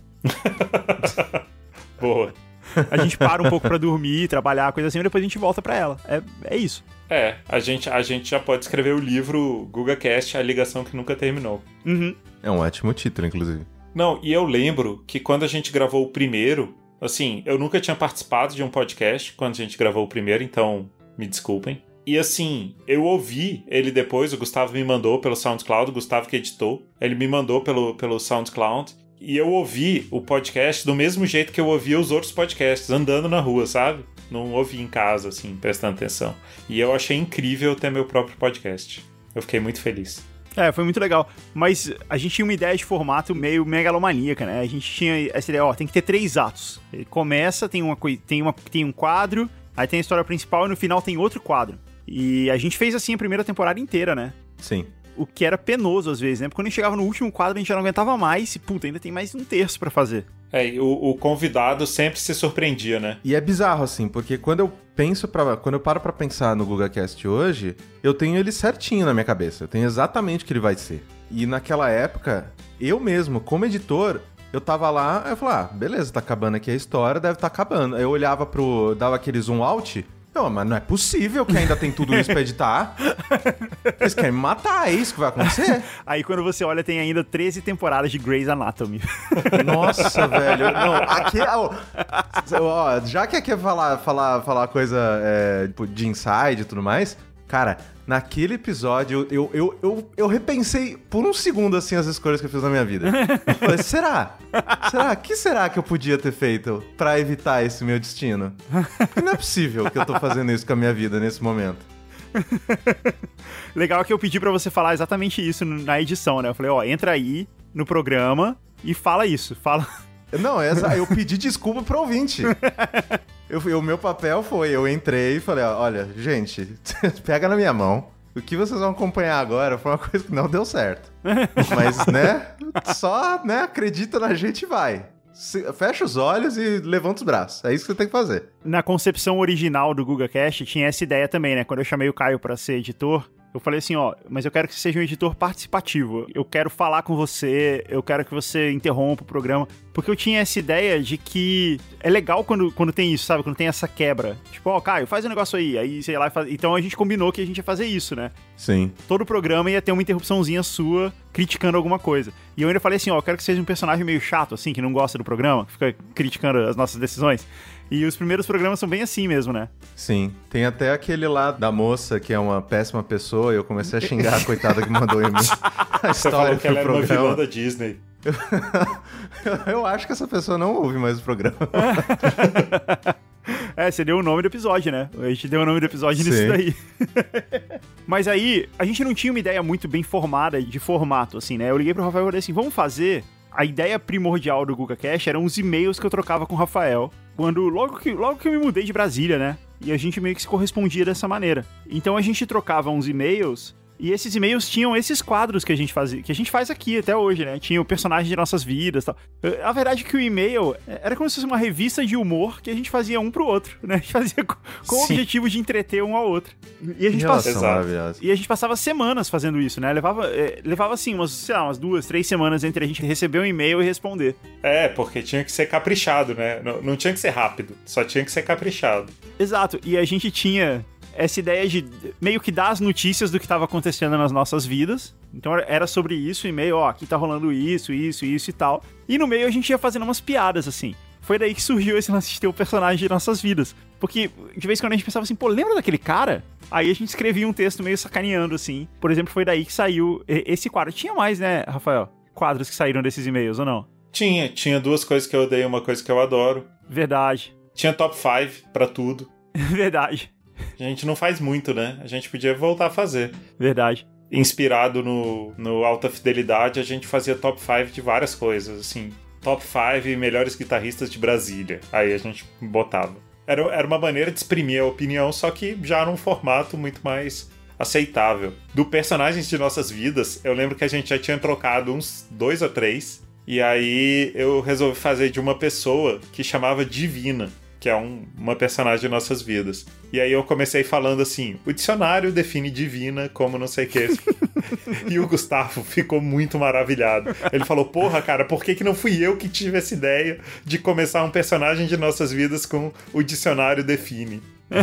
[SPEAKER 3] Boa.
[SPEAKER 4] A gente para um pouco pra dormir, trabalhar, coisa assim, e depois a gente volta pra ela. É isso.
[SPEAKER 3] A gente já pode escrever o livro GugaCast, A Ligação que Nunca Terminou.
[SPEAKER 4] Uhum.
[SPEAKER 5] É um ótimo título, inclusive.
[SPEAKER 3] Não, e eu lembro que quando a gente gravou o primeiro, assim, eu nunca tinha participado de um podcast quando a gente gravou o primeiro, então me desculpem. E assim, eu ouvi ele depois, o Gustavo me mandou pelo SoundCloud, o Gustavo que editou, ele me mandou pelo SoundCloud, e eu ouvi o podcast do mesmo jeito que eu ouvia os outros podcasts, andando na rua, sabe? Não ouvi em casa, assim, prestando atenção. E eu achei incrível ter meu próprio podcast. Eu fiquei muito feliz.
[SPEAKER 4] Foi muito legal. Mas a gente tinha uma ideia de formato meio megalomaníaca, né? A gente tinha essa ideia, tem que ter 3 atos. Ele começa, tem um quadro, aí tem a história principal e no final tem outro quadro. E a gente fez assim a primeira temporada inteira, né?
[SPEAKER 5] Sim.
[SPEAKER 4] O que era penoso às vezes, né? Porque quando a gente chegava no último quadro, a gente já não aguentava mais e, ainda tem mais 1/3 pra fazer.
[SPEAKER 3] O convidado sempre se surpreendia, né?
[SPEAKER 5] E é bizarro, assim, porque quando eu paro pra pensar no GugaCast hoje, eu tenho ele certinho na minha cabeça. Eu tenho exatamente o que ele vai ser. E naquela época, eu mesmo, como editor, eu tava lá, eu falava, beleza, tá acabando aqui a história, deve tá acabando. Aí eu olhava dava aquele zoom out. Não, mas não é possível que ainda tem tudo isso pra editar. Eles querem me matar, é isso que vai acontecer?
[SPEAKER 4] Aí quando você olha, tem ainda 13 temporadas de Grey's Anatomy.
[SPEAKER 5] Nossa, velho. Não, aqui... Ó, já que aqui é falar coisa tipo, de inside e tudo mais, cara, naquele episódio eu repensei por um segundo, assim, as escolhas que eu fiz na minha vida. Eu falei, será? O que será que eu podia ter feito pra evitar esse meu destino? Porque não é possível que eu tô fazendo isso com a minha vida nesse momento.
[SPEAKER 4] Legal que eu pedi pra você falar exatamente isso na edição, né? Eu falei, entra aí no programa e fala isso, fala...
[SPEAKER 5] Não, eu pedi desculpa pro ouvinte. O meu papel foi, eu entrei e falei, olha, gente, pega na minha mão. O que vocês vão acompanhar agora foi uma coisa que não deu certo. Mas, né, só, né, acredita na gente e vai. Fecha os olhos e levanta os braços. É isso que você tem que fazer.
[SPEAKER 4] Na concepção original do GugaCast, tinha essa ideia também, né? Quando eu chamei o Caio pra ser editor, eu falei assim, mas eu quero que você seja um editor participativo. Eu quero falar com você, eu quero que você interrompa o programa. Porque eu tinha essa ideia de que é legal quando tem isso, sabe? Quando tem essa quebra. Tipo, Caio, faz um negócio aí. Aí, sei lá, então a gente combinou que a gente ia fazer isso, né?
[SPEAKER 5] Sim.
[SPEAKER 4] Todo o programa ia ter uma interrupçãozinha sua criticando alguma coisa. E eu ainda falei assim, eu quero que seja um personagem meio chato, assim, que não gosta do programa, que fica criticando as nossas decisões. E os primeiros programas são bem assim mesmo, né?
[SPEAKER 5] Sim. Tem até aquele lá da moça que é uma péssima pessoa e eu comecei a xingar a coitada que mandou em mim a história.
[SPEAKER 3] Você falou que ela
[SPEAKER 5] era
[SPEAKER 3] uma vilã da Disney.
[SPEAKER 5] Eu acho que essa pessoa não ouve mais o programa.
[SPEAKER 4] Você deu o nome do episódio, né? A gente deu o nome do episódio nisso daí. Mas aí, a gente não tinha uma ideia muito bem formada de formato, assim, né? Eu liguei pro Rafael e falei assim, vamos fazer... A ideia primordial do GugaCast eram os e-mails que eu trocava com o Rafael, logo que eu me mudei de Brasília, né? E a gente meio que se correspondia dessa maneira. Então a gente trocava uns e-mails, e esses e-mails tinham esses quadros que a gente fazia, que a gente faz aqui até hoje, né? Tinha o personagem de nossas vidas e tal. A verdade é que o e-mail era como se fosse uma revista de humor que a gente fazia um pro outro, né? A gente fazia com o objetivo de entreter um ao outro. E a gente passava semanas fazendo isso, né? Levava assim, umas 2, 3 semanas entre a gente receber um e-mail e responder.
[SPEAKER 3] Porque tinha que ser caprichado, né? Não tinha que ser rápido, só tinha que ser caprichado.
[SPEAKER 4] Exato. E a gente tinha... essa ideia de meio que dar as notícias do que estava acontecendo nas nossas vidas. Então era sobre isso, e-mail, aqui tá rolando isso e tal. E no meio a gente ia fazendo umas piadas, assim. Foi daí que surgiu esse lance de ter o personagem de nossas vidas. Porque de vez em quando a gente pensava assim, pô, lembra daquele cara? Aí a gente escrevia um texto meio sacaneando, assim. Por exemplo, foi daí que saiu esse quadro. Tinha mais, né, Rafael? Quadros que saíram desses e-mails, ou não?
[SPEAKER 3] Tinha 2 coisas que eu odeio e uma coisa que eu adoro.
[SPEAKER 4] Verdade.
[SPEAKER 3] Tinha top 5 pra tudo.
[SPEAKER 4] Verdade.
[SPEAKER 3] A gente não faz muito, né? A gente podia voltar a fazer.
[SPEAKER 4] Verdade.
[SPEAKER 3] Inspirado no Alta Fidelidade, a gente fazia top 5 de várias coisas, assim. Top 5 melhores guitarristas de Brasília. Aí a gente botava. Era uma maneira de exprimir a opinião, só que já num formato muito mais aceitável. Do Personagens de Nossas Vidas, eu lembro que a gente já tinha trocado uns 2 ou 3. E aí eu resolvi fazer de uma pessoa que chamava Divina, que é uma personagem de nossas vidas. E aí eu comecei falando assim, o dicionário define divina como não sei o que. E o Gustavo ficou muito maravilhado. Ele falou, porra, cara, por que não fui eu que tive essa ideia de começar um personagem de nossas vidas com o dicionário define?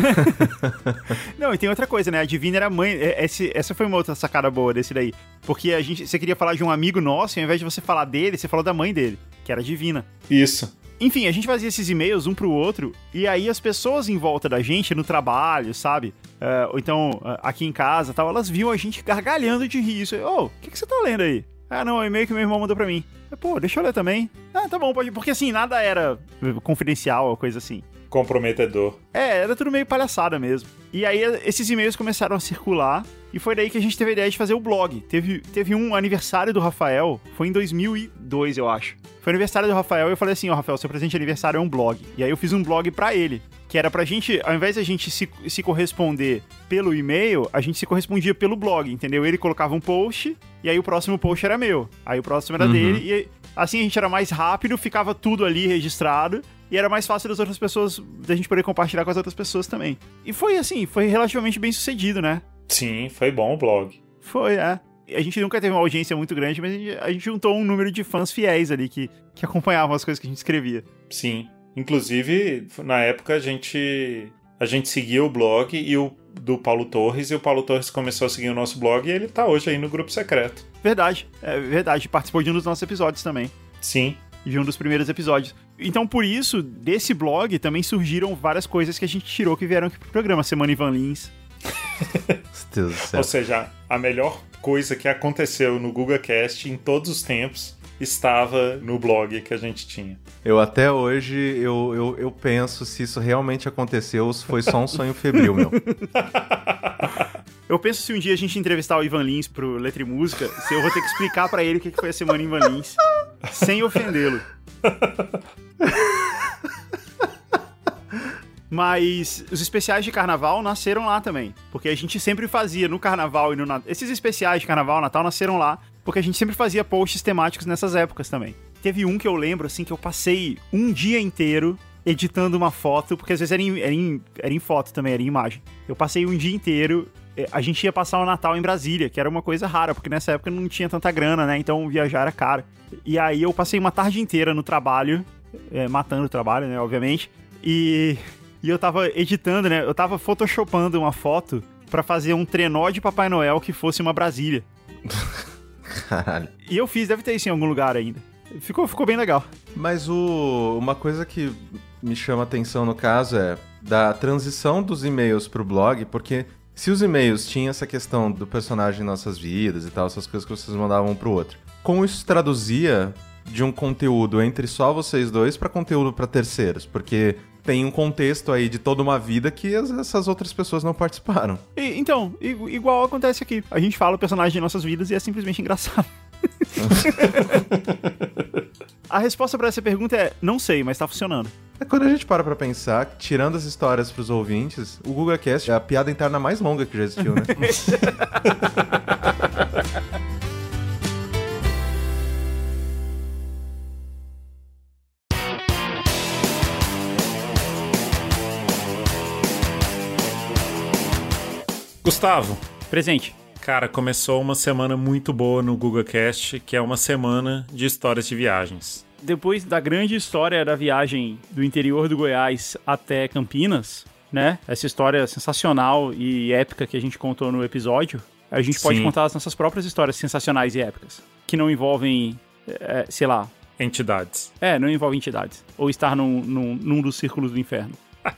[SPEAKER 4] Não, e tem outra coisa, né? A Divina era mãe. Essa foi uma outra sacada boa desse daí. Porque você queria falar de um amigo nosso, e ao invés de você falar dele, você falou da mãe dele, que era Divina.
[SPEAKER 3] Isso.
[SPEAKER 4] Enfim, a gente fazia esses e-mails um pro outro, e aí as pessoas em volta da gente, no trabalho, sabe? Ou então, aqui em casa, tal, elas viam a gente gargalhando de rir. Isso, o que você tá lendo aí? Ah, não, é o e-mail que meu irmão mandou pra mim. Pô, deixa eu ler também. Ah, tá bom, pode. Porque assim, nada era confidencial ou coisa assim.
[SPEAKER 3] Comprometedor.
[SPEAKER 4] Era tudo meio palhaçada mesmo. E aí esses e-mails começaram a circular, e foi daí que a gente teve a ideia de fazer o blog. Teve um aniversário do Rafael, foi em 2002, eu acho. Foi aniversário do Rafael e eu falei assim, Rafael, seu presente de aniversário é um blog. E aí eu fiz um blog pra ele, que era pra gente, ao invés de a gente se corresponder pelo e-mail, a gente se correspondia pelo blog, entendeu? Ele colocava um post, e aí o próximo post era meu. Aí o próximo era dele, e assim a gente era mais rápido, ficava tudo ali registrado, e era mais fácil das outras pessoas, da gente poder compartilhar com as outras pessoas também. E foi assim, foi relativamente bem sucedido, né?
[SPEAKER 3] Sim, foi bom o blog.
[SPEAKER 4] Foi, A gente nunca teve uma audiência muito grande, mas a gente juntou um número de fãs fiéis ali que acompanhavam as coisas que a gente escrevia.
[SPEAKER 3] Sim. Inclusive, na época, a gente seguia o blog e o do Paulo Torres, e o Paulo Torres começou a seguir o nosso blog e ele tá hoje aí no grupo secreto.
[SPEAKER 4] Verdade, verdade. Participou de um dos nossos episódios também.
[SPEAKER 3] Sim.
[SPEAKER 4] De um dos primeiros episódios. Então, por isso, desse blog também surgiram várias coisas que a gente tirou que vieram aqui pro programa. Semana Ivan Lins.
[SPEAKER 5] Deus do céu.
[SPEAKER 3] Ou seja, a melhor coisa que aconteceu no GugaCast em todos os tempos estava no blog que a gente tinha.
[SPEAKER 5] Eu até hoje, eu penso se isso realmente aconteceu ou se foi só um sonho febril, meu.
[SPEAKER 4] Eu penso se um dia a gente entrevistar o Ivan Lins pro Letra e Música, se eu vou ter que explicar pra ele o que foi a semana Ivan Lins, sem ofendê-lo. Mas os especiais de carnaval nasceram lá também. Porque a gente sempre fazia no carnaval e no Natal. Esses especiais de carnaval e Natal nasceram lá, porque a gente sempre fazia posts temáticos nessas épocas também. Teve um que eu lembro, assim, que eu passei um dia inteiro editando uma foto, porque às vezes era em foto também, era em imagem. Eu passei um dia inteiro. A gente ia passar o Natal em Brasília, que era uma coisa rara, porque nessa época não tinha tanta grana, né? Então viajar era caro. E aí eu passei uma tarde inteira no trabalho, matando o trabalho, né? Obviamente. E eu tava editando, né? Eu tava photoshopando uma foto pra fazer um trenó de Papai Noel que fosse uma Brasília.
[SPEAKER 5] Caralho.
[SPEAKER 4] E eu fiz, deve ter isso em algum lugar ainda. Ficou bem legal.
[SPEAKER 5] Mas uma coisa que me chama atenção no caso é da transição dos e-mails pro blog, porque se os e-mails tinham essa questão do personagem em nossas vidas e tal, essas coisas que vocês mandavam um pro outro, como isso traduzia de um conteúdo entre só vocês dois pra conteúdo pra terceiros? Porque tem um contexto aí de toda uma vida que essas outras pessoas não participaram.
[SPEAKER 4] Então, igual acontece aqui. A gente fala o personagem de nossas vidas e é simplesmente engraçado. A resposta pra essa pergunta é, não sei, mas tá funcionando.
[SPEAKER 5] Quando a gente para pra pensar, tirando as histórias pros ouvintes, o GugaCast é a piada interna mais longa que já existiu, né?
[SPEAKER 3] Gustavo.
[SPEAKER 4] Presente.
[SPEAKER 3] Cara, começou uma semana muito boa no GugaCast, que é uma semana de histórias de viagens.
[SPEAKER 4] Depois da grande história da viagem do interior do Goiás até Campinas, né? Essa história sensacional e épica que a gente contou no episódio, a gente pode contar as nossas próprias histórias sensacionais e épicas, que não envolvem, sei lá...
[SPEAKER 3] Entidades.
[SPEAKER 4] Não envolvem entidades. Ou estar num dos círculos do inferno.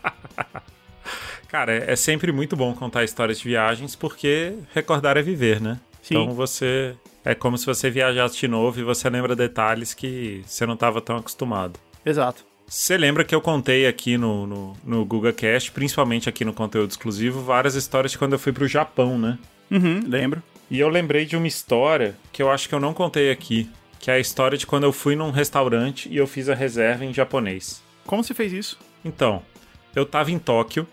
[SPEAKER 3] Cara, é sempre muito bom contar histórias de viagens, porque recordar é viver, né?
[SPEAKER 4] Sim.
[SPEAKER 3] Então você... É como se você viajasse de novo e você lembra detalhes que você não estava tão acostumado.
[SPEAKER 4] Exato.
[SPEAKER 3] Você lembra que eu contei aqui no GugaCast, principalmente aqui no conteúdo exclusivo, várias histórias de quando eu fui pro Japão, né?
[SPEAKER 4] Lembro.
[SPEAKER 3] E eu lembrei de uma história que eu acho que eu não contei aqui, que é a história de quando eu fui num restaurante e eu fiz a reserva em japonês.
[SPEAKER 4] Como você fez isso?
[SPEAKER 3] Então, eu tava em Tóquio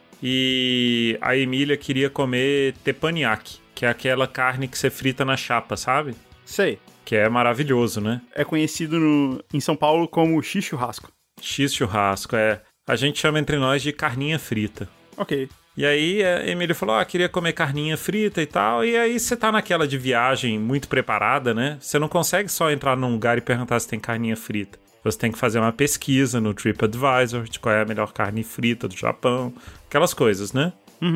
[SPEAKER 3] e a Emília queria comer teppanyaki, que é aquela carne que você frita na chapa, sabe?
[SPEAKER 4] Sei.
[SPEAKER 3] Que é maravilhoso, né?
[SPEAKER 4] É conhecido em São Paulo como X-churrasco.
[SPEAKER 3] X-churrasco, é. A gente chama entre nós de carninha frita.
[SPEAKER 4] Ok.
[SPEAKER 3] E aí a Emília falou, queria comer carninha frita e tal. E aí você tá naquela de viagem muito preparada, né? Você não consegue só entrar num lugar e perguntar se tem carninha frita. Você tem que fazer uma pesquisa no TripAdvisor de qual é a melhor carne frita do Japão. Aquelas coisas, né?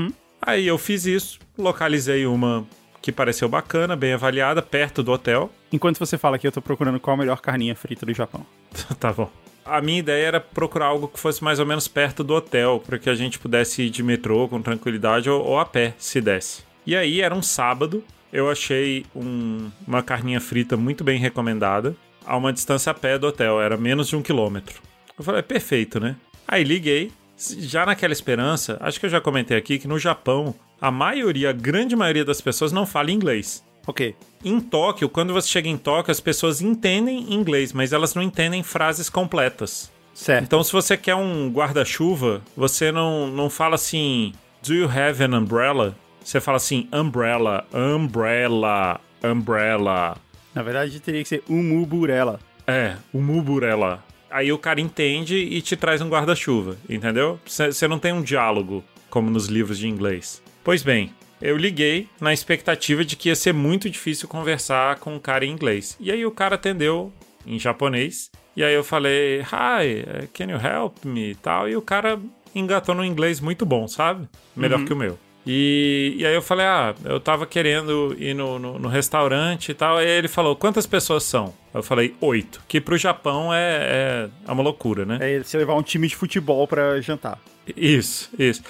[SPEAKER 3] Aí eu fiz isso, localizei uma que pareceu bacana, bem avaliada, perto do hotel.
[SPEAKER 4] Enquanto você fala aqui, eu tô procurando qual a melhor carninha frita do Japão.
[SPEAKER 3] Tá bom. A minha ideia era procurar algo que fosse mais ou menos perto do hotel, para que a gente pudesse ir de metrô com tranquilidade ou a pé, se desse. E aí, era um sábado, eu achei uma carninha frita muito bem recomendada, a uma distância a pé do hotel, era menos de 1 quilômetro. Eu falei, perfeito, né? Aí liguei, já naquela esperança, acho que eu já comentei aqui que no Japão, a grande maioria das pessoas não fala inglês.
[SPEAKER 4] Ok.
[SPEAKER 3] Em Tóquio, quando você chega em Tóquio, as pessoas entendem inglês, mas elas não entendem frases completas.
[SPEAKER 4] Certo.
[SPEAKER 3] Então, se você quer um guarda-chuva, você não fala assim, do you have an umbrella? Você fala assim, umbrella, umbrella, umbrella.
[SPEAKER 4] Na verdade, teria que ser umuburela.
[SPEAKER 3] Umuburela. Aí o cara entende e te traz um guarda-chuva, entendeu? Você não tem um diálogo, como nos livros de inglês. Pois bem, eu liguei na expectativa de que ia ser muito difícil conversar com um cara em inglês. E aí o cara atendeu em japonês. E aí eu falei, hi, can you help me? E tal. E o cara engatou no inglês muito bom, sabe? Melhor que o meu. E aí eu falei, eu tava querendo ir no restaurante e tal. Aí ele falou, quantas pessoas são? Eu falei, 8. Que pro Japão é uma loucura, né?
[SPEAKER 4] É você levar um time de futebol pra jantar.
[SPEAKER 3] Isso.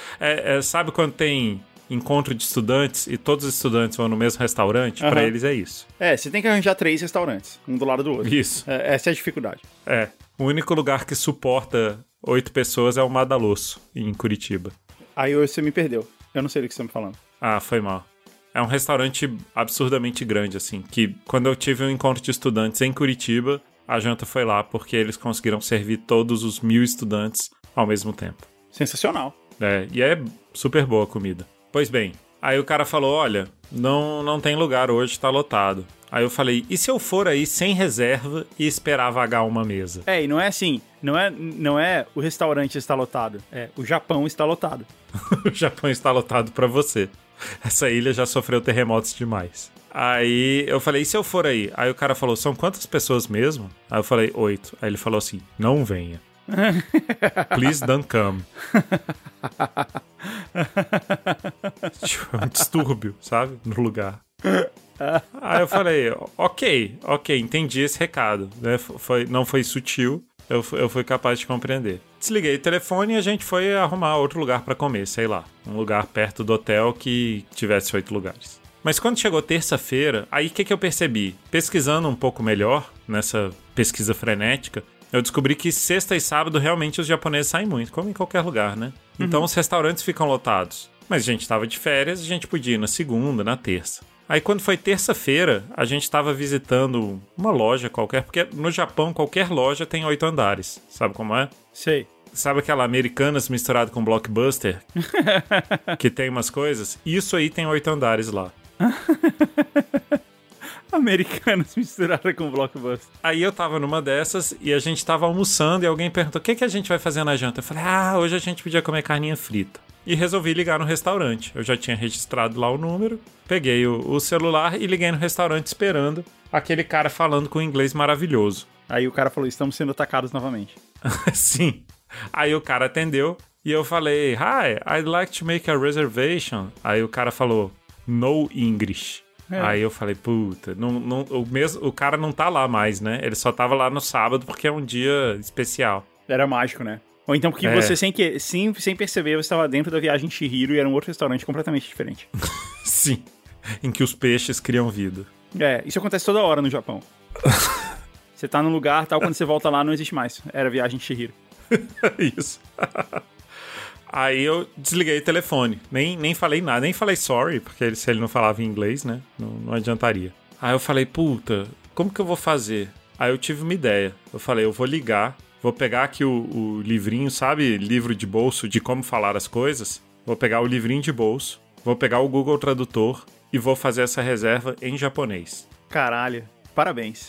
[SPEAKER 3] Sabe quando tem encontro de estudantes e todos os estudantes vão no mesmo restaurante? Pra eles é isso.
[SPEAKER 4] Você tem que arranjar 3 restaurantes, um do lado do outro.
[SPEAKER 3] Isso.
[SPEAKER 4] Essa é a dificuldade.
[SPEAKER 3] O único lugar que suporta 8 pessoas é o Madalosso, em Curitiba.
[SPEAKER 4] Aí você me perdeu. Eu não sei do que você tá me falando.
[SPEAKER 3] Foi mal. É um restaurante absurdamente grande, assim, que quando eu tive um encontro de estudantes em Curitiba, a janta foi lá, porque eles conseguiram servir todos os 1.000 estudantes ao mesmo tempo.
[SPEAKER 4] Sensacional.
[SPEAKER 3] E é super boa a comida. Pois bem, aí o cara falou, olha, não tem lugar hoje, tá lotado. Aí eu falei, e se eu for aí sem reserva e esperar vagar uma mesa?
[SPEAKER 4] E não é assim, não é o restaurante está lotado, o Japão está lotado.
[SPEAKER 3] O Japão está lotado pra você. Essa ilha já sofreu terremotos demais. Aí eu falei, e se eu for aí? Aí o cara falou, são quantas pessoas mesmo? Aí eu falei, 8. Aí ele falou assim, não venha. Please don't come. Tipo, um distúrbio, sabe? No lugar. Aí eu falei, ok, entendi esse recado, né? Não foi sutil, eu fui capaz de compreender. Desliguei o telefone e a gente foi arrumar outro lugar pra comer, sei lá. Um lugar perto do hotel que tivesse 8 lugares. Mas quando chegou terça-feira, aí o que eu percebi? Pesquisando um pouco melhor, nessa pesquisa frenética, eu descobri que sexta e sábado realmente os japoneses saem muito, como em qualquer lugar, né? Então os restaurantes ficam lotados. Mas a gente estava de férias, a gente podia ir na segunda, na terça. Aí quando foi terça-feira, a gente estava visitando uma loja qualquer, porque no Japão qualquer loja tem 8 andares. Sabe como é?
[SPEAKER 4] Sei.
[SPEAKER 3] Sabe aquela Americanas misturado com Blockbuster? Que tem umas coisas? Isso aí tem 8 andares lá.
[SPEAKER 4] Americanas misturada com Blockbuster.
[SPEAKER 3] Aí eu tava numa dessas e a gente tava almoçando e alguém perguntou, o que a gente vai fazer na janta? Eu falei, hoje a gente podia comer carninha frita. E resolvi ligar no restaurante. Eu já tinha registrado lá o número, peguei o celular e liguei no restaurante esperando aquele cara falando com inglês maravilhoso.
[SPEAKER 4] Aí o cara falou, estamos sendo atacados novamente.
[SPEAKER 3] Sim. Aí o cara atendeu E eu falei, hi, I'd like to make a reservation. Aí o cara falou, no English. Aí eu falei, puta, o cara não tá lá mais, né? Ele só tava lá no sábado porque é um dia especial.
[SPEAKER 4] Era mágico, né? Ou então porque você, sem perceber, você estava dentro da viagem Chihiro e era um outro restaurante completamente diferente.
[SPEAKER 3] Sim, em que os peixes criam vida.
[SPEAKER 4] Isso acontece toda hora no Japão. Você tá num lugar, tal, quando você volta lá, não existe mais. Era viagem Chihiro.
[SPEAKER 3] Isso. Aí eu desliguei o telefone. Nem falei nada, nem falei sorry, porque se ele não falava inglês, né? Não adiantaria. Aí eu falei, puta, como que eu vou fazer? Aí eu tive uma ideia. Eu falei, eu vou ligar. Vou pegar aqui o livrinho, sabe? Livro de bolso de como falar as coisas. Vou pegar o livrinho de bolso, vou pegar o Google Tradutor e vou fazer essa reserva em japonês.
[SPEAKER 4] Caralho, parabéns.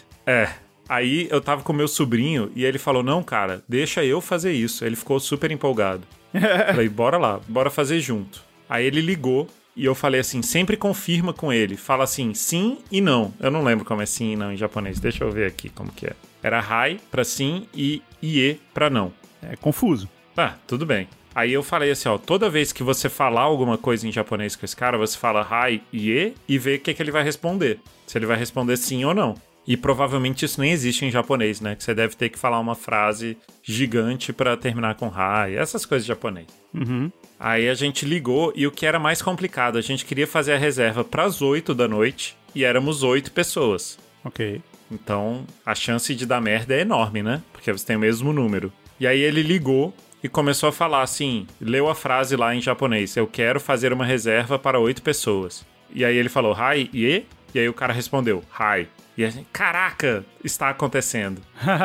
[SPEAKER 3] Aí eu tava com meu sobrinho e ele falou, não, cara, deixa eu fazer isso. Ele ficou super empolgado. Falei, bora lá, bora fazer junto. Aí ele ligou e eu falei assim, sempre confirma com ele. Fala assim, sim e não. Eu não lembro como é sim e não em japonês. Deixa eu ver aqui como que é. Era hi pra sim e ie pra não.
[SPEAKER 4] É confuso.
[SPEAKER 3] Tudo bem. Aí eu falei assim, ó, toda vez que você falar alguma coisa em japonês com esse cara, você fala hi, ie e vê o que ele vai responder. Se ele vai responder sim ou não. E provavelmente isso nem existe em japonês, né? Que você deve ter que falar uma frase gigante pra terminar com hi, essas coisas de japonês.
[SPEAKER 4] Uhum.
[SPEAKER 3] Aí a gente ligou e o que era mais complicado, a gente queria fazer a reserva pras 8 da noite e éramos 8 pessoas.
[SPEAKER 4] Ok.
[SPEAKER 3] Então, a chance de dar merda é enorme, né? Porque você tem o mesmo número. E aí ele ligou e começou a falar assim, leu a frase lá em japonês, eu quero fazer uma reserva para 8 pessoas. E aí ele falou, hi, ie? E aí o cara respondeu, hi. E a gente, caraca, está acontecendo.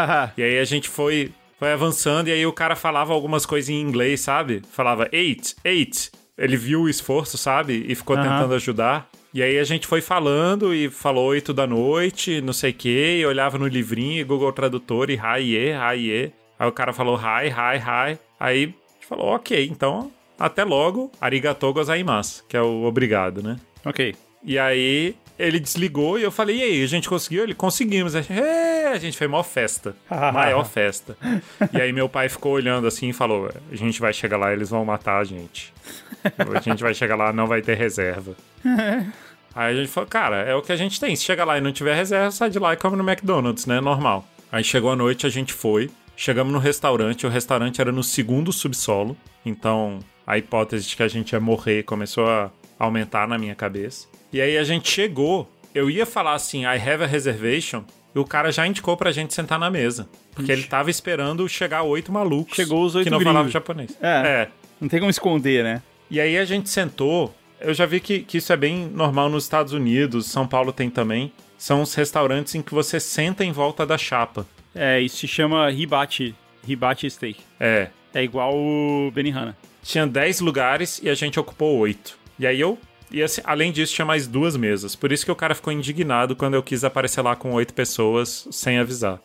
[SPEAKER 3] E aí a gente foi avançando e aí o cara falava algumas coisas em inglês, sabe? Falava 8. Ele viu o esforço, sabe? E ficou tentando ajudar. E aí a gente foi falando e falou 8 da noite, não sei o quê, e olhava no livrinho, Google Tradutor e hi. Aí o cara falou hi. Aí a gente falou, ok, então até logo, arigatou gozaimasu, que é o obrigado, né?
[SPEAKER 4] Ok.
[SPEAKER 3] E aí ele desligou e eu falei, e aí, a gente conseguiu? Ele, conseguimos. A gente fez maior festa. Maior festa. E aí meu pai ficou olhando assim e falou, a gente vai chegar lá, eles vão matar a gente. A gente vai chegar lá, não vai ter reserva. Aí a gente falou, cara, é o que a gente tem. Se chegar lá e não tiver reserva, sai de lá e come no McDonald's, né? Normal. Aí chegou a noite, a gente foi. Chegamos no restaurante, o restaurante era no 2º subsolo. Então a hipótese de que a gente ia morrer começou a aumentar na minha cabeça. E aí a gente chegou, eu ia falar assim, I have a reservation, e o cara já indicou pra gente sentar na mesa. Porque ele tava esperando chegar 8 malucos.
[SPEAKER 4] Chegou os 8
[SPEAKER 3] que não
[SPEAKER 4] gringos.
[SPEAKER 3] falavam japonês.
[SPEAKER 4] Não tem como esconder, né?
[SPEAKER 3] E aí a gente sentou, eu já vi que isso é bem normal nos Estados Unidos, São Paulo tem também. São os restaurantes em que você senta em volta da chapa.
[SPEAKER 4] Isso se chama hibachi steak. É igual o Benihana.
[SPEAKER 3] Tinha 10 lugares e a gente ocupou 8. E aí E assim, além disso, tinha mais 2 mesas. Por isso que o cara ficou indignado quando eu quis aparecer lá com 8 pessoas sem avisar.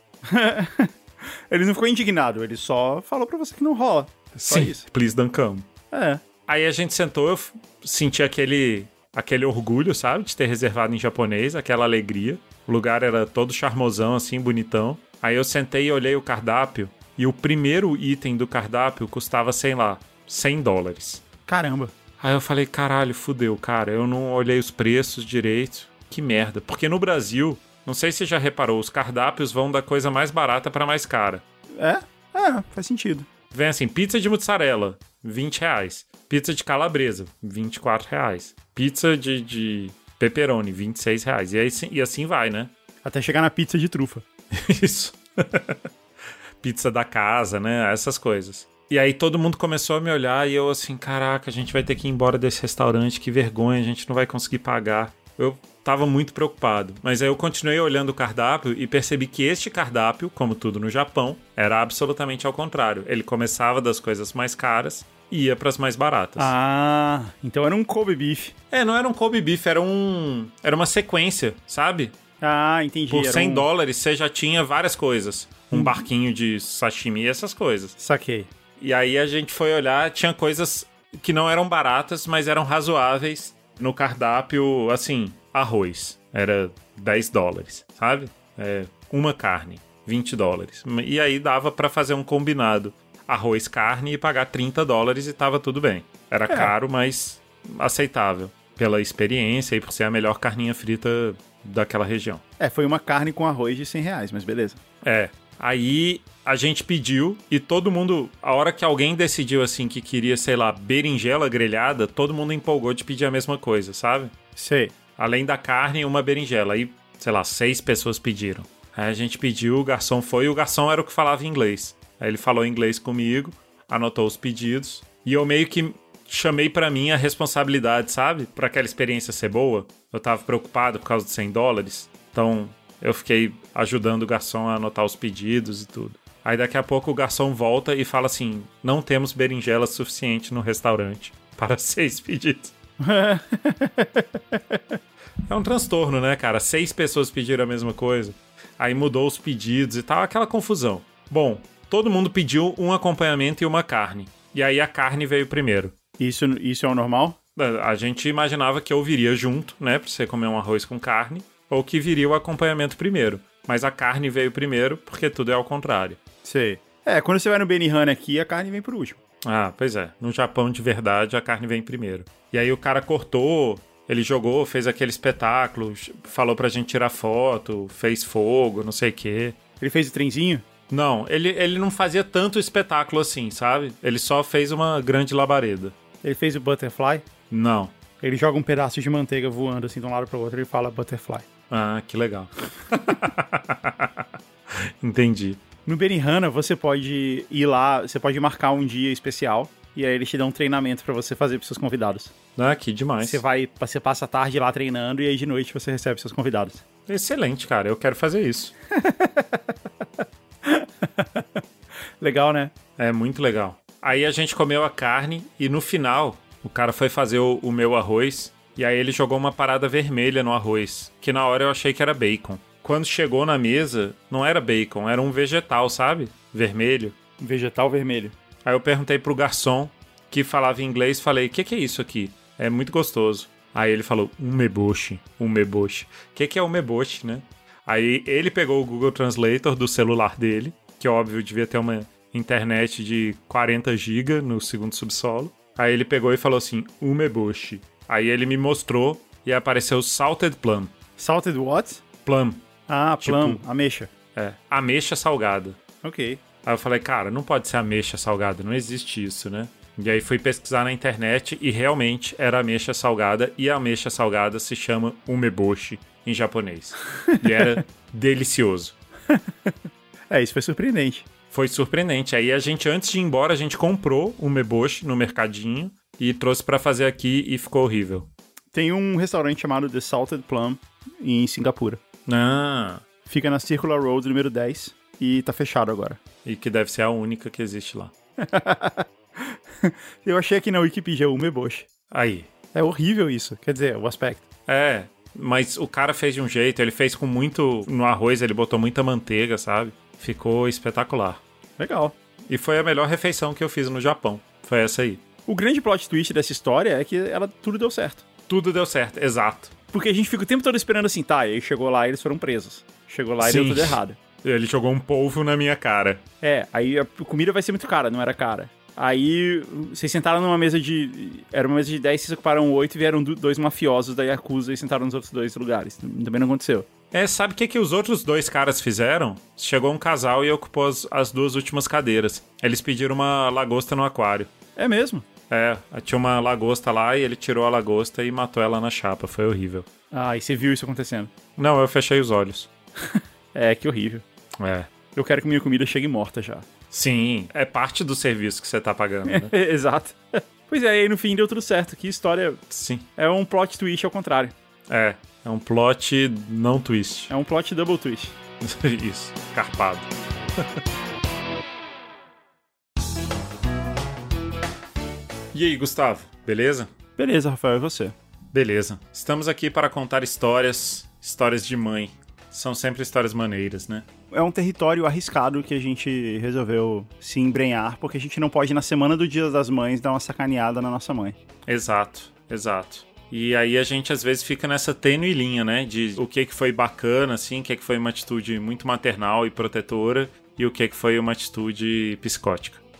[SPEAKER 4] Ele não ficou indignado, ele só falou pra você que não rola. Só
[SPEAKER 3] Sim,
[SPEAKER 4] isso.
[SPEAKER 3] Please don't come. Aí a gente sentou, eu senti aquele orgulho, sabe? De ter reservado em japonês, aquela alegria. O lugar era todo charmosão, assim, bonitão. Aí eu sentei e olhei o cardápio. E o primeiro item do cardápio custava, sei lá, $100.
[SPEAKER 4] Caramba.
[SPEAKER 3] Aí eu falei, caralho, fudeu, cara. Eu não olhei os preços direito. Que merda. Porque no Brasil, não sei se você já reparou, os cardápios vão da coisa mais barata pra mais cara.
[SPEAKER 4] Faz sentido.
[SPEAKER 3] Vem assim, pizza de mussarela, R$20. Pizza de calabresa, R$24. Pizza de pepperoni, R$26. E assim vai, né?
[SPEAKER 4] Até chegar na pizza de trufa.
[SPEAKER 3] Isso. Pizza da casa, né? Essas coisas. E aí todo mundo começou a me olhar e eu assim, caraca, a gente vai ter que ir embora desse restaurante, que vergonha, a gente não vai conseguir pagar. Eu tava muito preocupado, mas aí eu continuei olhando o cardápio e percebi que este cardápio, como tudo no Japão, era absolutamente ao contrário. Ele começava das coisas mais caras e ia pras mais baratas.
[SPEAKER 4] Então era um Kobe beef.
[SPEAKER 3] Não era um Kobe beef, era uma sequência, sabe?
[SPEAKER 4] Entendi.
[SPEAKER 3] Por $100 você já tinha várias coisas. Um barquinho de sashimi e essas coisas.
[SPEAKER 4] Saquei.
[SPEAKER 3] E aí a gente foi olhar, tinha coisas que não eram baratas, mas eram razoáveis. No cardápio, assim, arroz. Era $10, sabe? Uma carne, $20. E aí dava pra fazer um combinado. arroz, carne e pagar $30 e tava tudo bem. Era caro, mas aceitável. Pela experiência e por ser a melhor carninha frita daquela região.
[SPEAKER 4] Foi uma carne com arroz de R$100, mas beleza.
[SPEAKER 3] Aí a gente pediu e todo mundo, a hora que alguém decidiu assim que queria, sei lá, berinjela grelhada, todo mundo empolgou de pedir a mesma coisa, sabe?
[SPEAKER 4] Sei.
[SPEAKER 3] Além da carne, uma berinjela. Aí, sei lá, 6 pessoas pediram. Aí a gente pediu, o garçom foi, e o garçom era o que falava inglês. Aí ele falou inglês comigo, anotou os pedidos, e eu meio que chamei pra mim a responsabilidade, sabe? Pra aquela experiência ser boa. Eu tava preocupado por causa dos $100, então eu fiquei ajudando o garçom a anotar os pedidos e tudo. Aí daqui a pouco o garçom volta e fala assim, não temos berinjela suficiente no restaurante para 6 pedidos. É um transtorno, né, cara? 6 pessoas pediram a mesma coisa. Aí mudou os pedidos e tal, aquela confusão. Bom, todo mundo pediu um acompanhamento e uma carne. E aí a carne veio primeiro.
[SPEAKER 4] Isso é o normal?
[SPEAKER 3] A gente imaginava que eu viria junto, né, pra você comer um arroz com carne, ou que viria o acompanhamento primeiro. Mas a carne veio primeiro, porque tudo é ao contrário.
[SPEAKER 4] Sei. Quando você vai no Benihana aqui, a carne vem por último.
[SPEAKER 3] Ah, pois é. No Japão, de verdade, a carne vem primeiro. E aí o cara cortou, ele jogou, fez aquele espetáculo, falou pra gente tirar foto, fez fogo, não sei o quê.
[SPEAKER 4] Ele fez o trenzinho?
[SPEAKER 3] Não, ele não fazia tanto espetáculo assim, sabe? Ele só fez uma grande labareda.
[SPEAKER 4] Ele fez o butterfly?
[SPEAKER 3] Não.
[SPEAKER 4] Ele joga um pedaço de manteiga voando assim de um lado pro outro e ele fala butterfly.
[SPEAKER 3] Ah, que legal. Entendi.
[SPEAKER 4] No Benihana, você pode ir lá, você pode marcar um dia especial e aí eles te dão um treinamento pra você fazer pros seus convidados.
[SPEAKER 3] Ah, que demais.
[SPEAKER 4] Você passa a tarde lá treinando e aí de noite você recebe seus convidados.
[SPEAKER 3] Excelente, cara. Eu quero fazer isso.
[SPEAKER 4] Legal, né?
[SPEAKER 3] É muito legal. Aí a gente comeu a carne e no final o cara foi fazer o meu arroz e aí ele jogou uma parada vermelha no arroz, que na hora eu achei que era bacon. Quando chegou na mesa, não era bacon, era um vegetal, sabe? Vermelho.
[SPEAKER 4] Um vegetal vermelho.
[SPEAKER 3] Aí eu perguntei pro garçom, que falava em inglês, falei, o que é isso aqui? É muito gostoso. Aí ele falou, umeboshi. O que é umeboshi, né? Aí ele pegou o Google Translator do celular dele, que óbvio devia ter uma internet de 40 GB no segundo subsolo. Aí ele pegou e falou assim, umeboshi. Aí ele me mostrou e apareceu salted plum.
[SPEAKER 4] Salted what?
[SPEAKER 3] Plum.
[SPEAKER 4] Ah, plum,
[SPEAKER 3] Tipo,
[SPEAKER 4] ameixa.
[SPEAKER 3] Ameixa salgada.
[SPEAKER 4] Ok.
[SPEAKER 3] Aí eu falei, cara, não pode ser ameixa salgada, não existe isso, né? E aí fui pesquisar na internet e realmente era ameixa salgada, e a ameixa salgada se chama umeboshi em japonês. E era delicioso.
[SPEAKER 4] Isso foi surpreendente.
[SPEAKER 3] Foi surpreendente. Aí a gente, antes de ir embora, a gente comprou o umeboshi no mercadinho e trouxe pra fazer aqui e ficou horrível.
[SPEAKER 4] Tem um restaurante chamado The Salted Plum em Singapura.
[SPEAKER 3] Ah.
[SPEAKER 4] Fica na Circular Road número 10 e tá fechado agora.
[SPEAKER 3] E que deve ser a única que existe lá.
[SPEAKER 4] Eu achei aqui na Wikipedia umeboshi.
[SPEAKER 3] Aí.
[SPEAKER 4] É horrível isso, quer dizer, o aspecto.
[SPEAKER 3] Mas o cara fez de um jeito, ele fez com muito... No arroz ele botou muita manteiga, sabe? Ficou espetacular.
[SPEAKER 4] Legal.
[SPEAKER 3] E foi a melhor refeição que eu fiz no Japão. Foi essa aí.
[SPEAKER 4] O grande plot twist dessa história é que tudo deu certo.
[SPEAKER 3] Tudo deu certo, exato.
[SPEAKER 4] Porque a gente fica o tempo todo esperando assim, tá, e aí chegou lá e eles foram presos. Chegou lá e deu tudo errado.
[SPEAKER 3] Ele jogou um polvo na minha cara.
[SPEAKER 4] Aí a comida vai ser muito cara, não era cara. Aí vocês sentaram numa mesa de... Era uma mesa de 10, vocês ocuparam 8 e vieram 2 mafiosos da Yakuza e sentaram nos outros 2 lugares. Também não aconteceu.
[SPEAKER 3] Sabe o que os outros 2 caras fizeram? Chegou um casal e ocupou as 2 últimas cadeiras. Eles pediram uma lagosta no aquário.
[SPEAKER 4] É mesmo?
[SPEAKER 3] Tinha uma lagosta lá e ele tirou a lagosta e matou ela na chapa. Foi horrível.
[SPEAKER 4] Ah, e você viu isso acontecendo?
[SPEAKER 3] Não, eu fechei os olhos.
[SPEAKER 4] Que horrível.
[SPEAKER 3] É.
[SPEAKER 4] Eu quero que minha comida chegue morta já.
[SPEAKER 3] Sim, é parte do serviço que você tá pagando, né?
[SPEAKER 4] Exato. Pois é, e no fim deu tudo certo. Que história...
[SPEAKER 3] Sim.
[SPEAKER 4] É um plot twist ao contrário.
[SPEAKER 3] É um plot não twist.
[SPEAKER 4] É um plot double twist.
[SPEAKER 3] Isso, carpado. E aí, Gustavo, beleza?
[SPEAKER 4] Beleza, Rafael, e você?
[SPEAKER 3] Beleza. Estamos aqui para contar histórias de mãe. São sempre histórias maneiras, né?
[SPEAKER 4] É um território arriscado que a gente resolveu se embrenhar, porque a gente não pode, na semana do Dia das Mães, dar uma sacaneada na nossa mãe.
[SPEAKER 3] Exato. E aí a gente às vezes fica nessa tênue linha, né? De o que foi bacana, assim, o que foi uma atitude muito maternal e protetora e o que foi uma atitude psicótica.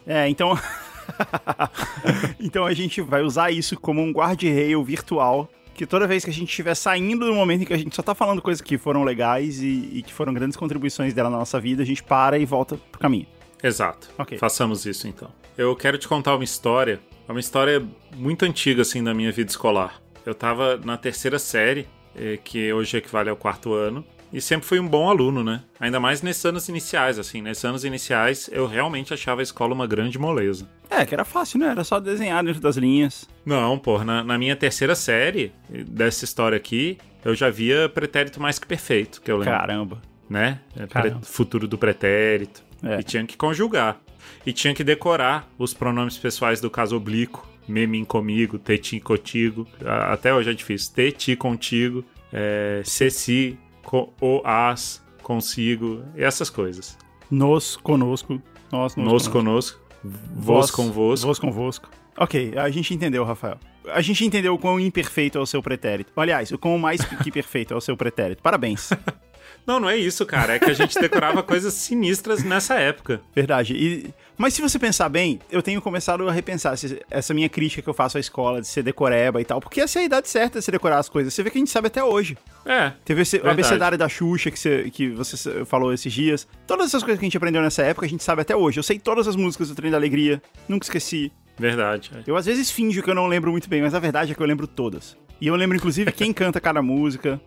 [SPEAKER 4] Então... então a gente vai usar isso como um guarda-rail virtual, que toda vez que a gente estiver saindo do momento em que a gente só tá falando coisas que foram legais e que foram grandes contribuições dela na nossa vida, a gente para e volta pro caminho.
[SPEAKER 3] Exato.
[SPEAKER 4] Ok.
[SPEAKER 3] Façamos isso, então. Eu quero te contar uma história muito antiga, assim, da minha vida escolar. Eu tava na 3ª série, que hoje equivale ao 4º ano, e sempre fui um bom aluno, né? Ainda mais nesses anos iniciais, assim. Nesses anos iniciais, eu realmente achava a escola uma grande moleza.
[SPEAKER 4] Que era fácil, né? Era só desenhar dentro das linhas.
[SPEAKER 3] Não, pô, na minha 3ª série dessa história aqui, eu já via pretérito mais que perfeito, que eu lembro.
[SPEAKER 4] Caramba.
[SPEAKER 3] Né?
[SPEAKER 4] Caramba.
[SPEAKER 3] Futuro do pretérito. E tinha que conjugar. E tinha que decorar os pronomes pessoais do caso oblíquo. Memim comigo, teti contigo. Até hoje é difícil. Teti contigo. Ceci, o, as, consigo. E essas coisas.
[SPEAKER 4] Nos, conosco. Nós
[SPEAKER 3] conosco. Vos convosco.
[SPEAKER 4] Vos convosco. Ok, a gente entendeu, Rafael. A gente entendeu o quão imperfeito é o seu pretérito. Aliás, o quão mais que perfeito é o seu pretérito. Parabéns.
[SPEAKER 3] Não é isso, cara. É que a gente decorava coisas sinistras nessa época.
[SPEAKER 4] Verdade. Mas se você pensar bem, eu tenho começado a repensar essa minha crítica que eu faço à escola, de ser decoreba e tal, porque essa é a idade certa de se decorar as coisas. Você vê que a gente sabe até hoje. Teve o abecedário da Xuxa que você falou esses dias. Todas essas coisas que a gente aprendeu nessa época, a gente sabe até hoje. Eu sei todas as músicas do Trem da Alegria. Nunca esqueci.
[SPEAKER 3] Verdade.
[SPEAKER 4] Eu às vezes finjo que eu não lembro muito bem, mas a verdade é que eu lembro todas. E eu lembro, inclusive, quem canta cada música.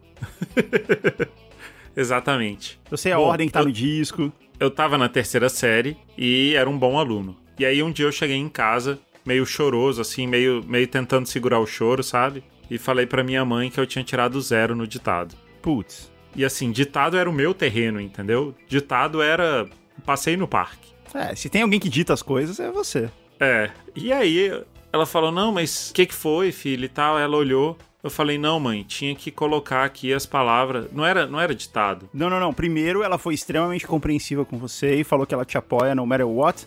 [SPEAKER 3] Exatamente.
[SPEAKER 4] Eu sei a ordem que tá no disco.
[SPEAKER 3] Eu tava na 3ª série e era um bom aluno. E aí um dia eu cheguei em casa, meio choroso, assim, meio tentando segurar o choro, sabe? E falei pra minha mãe que eu tinha tirado 0 no ditado.
[SPEAKER 4] Putz.
[SPEAKER 3] E assim, ditado era o meu terreno, entendeu? Ditado era passeio no parque.
[SPEAKER 4] Se tem alguém que dita as coisas, é você.
[SPEAKER 3] E aí ela falou, não, mas o que foi, filho, e tal? Ela olhou. Eu falei, não, mãe, tinha que colocar aqui as palavras. Não era ditado.
[SPEAKER 4] Não. Primeiro, ela foi extremamente compreensiva com você e falou que ela te apoia no matter what.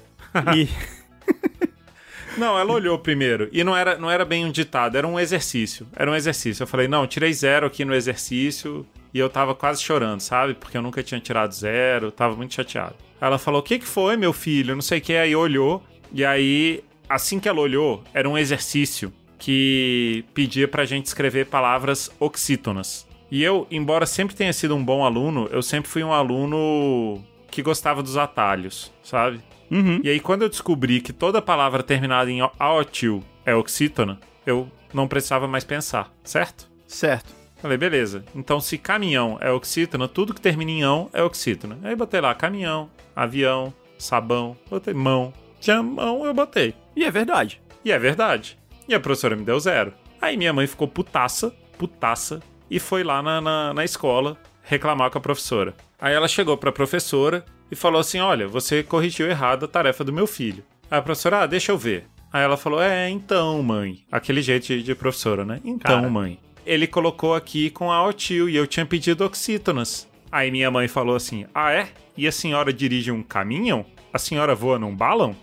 [SPEAKER 3] Não, ela olhou primeiro. E não era bem um ditado, era um exercício. Eu falei, não, tirei 0 aqui no exercício. E eu tava quase chorando, sabe? Porque eu nunca tinha tirado 0, tava muito chateado. Ela falou, o que foi, meu filho? Não sei o que. Aí olhou. E aí, assim que ela olhou, era um exercício que pedia pra gente escrever palavras oxítonas. E eu, embora sempre tenha sido um bom aluno, eu sempre fui um aluno que gostava dos atalhos, sabe?
[SPEAKER 4] Uhum.
[SPEAKER 3] E aí, quando eu descobri que toda palavra terminada em aotil é oxítona, eu não precisava mais pensar, certo?
[SPEAKER 4] Certo.
[SPEAKER 3] Falei, beleza. Então, se caminhão é oxítona, tudo que termina em ão é oxítona. Aí botei lá caminhão, avião, sabão, botei mão. Tinha mão, eu botei.
[SPEAKER 4] E é verdade.
[SPEAKER 3] E a professora me deu 0. Aí minha mãe ficou putaça, e foi lá na escola reclamar com a professora. Aí ela chegou pra professora e falou assim, olha, você corrigiu errado a tarefa do meu filho. Aí a professora, deixa eu ver. Aí ela falou, então, mãe. Aquele jeito de professora, né? Então, cara, mãe. Ele colocou aqui com aotil e eu tinha pedido oxítonas. Aí minha mãe falou assim, E a senhora dirige um caminhão? A senhora voa num balão?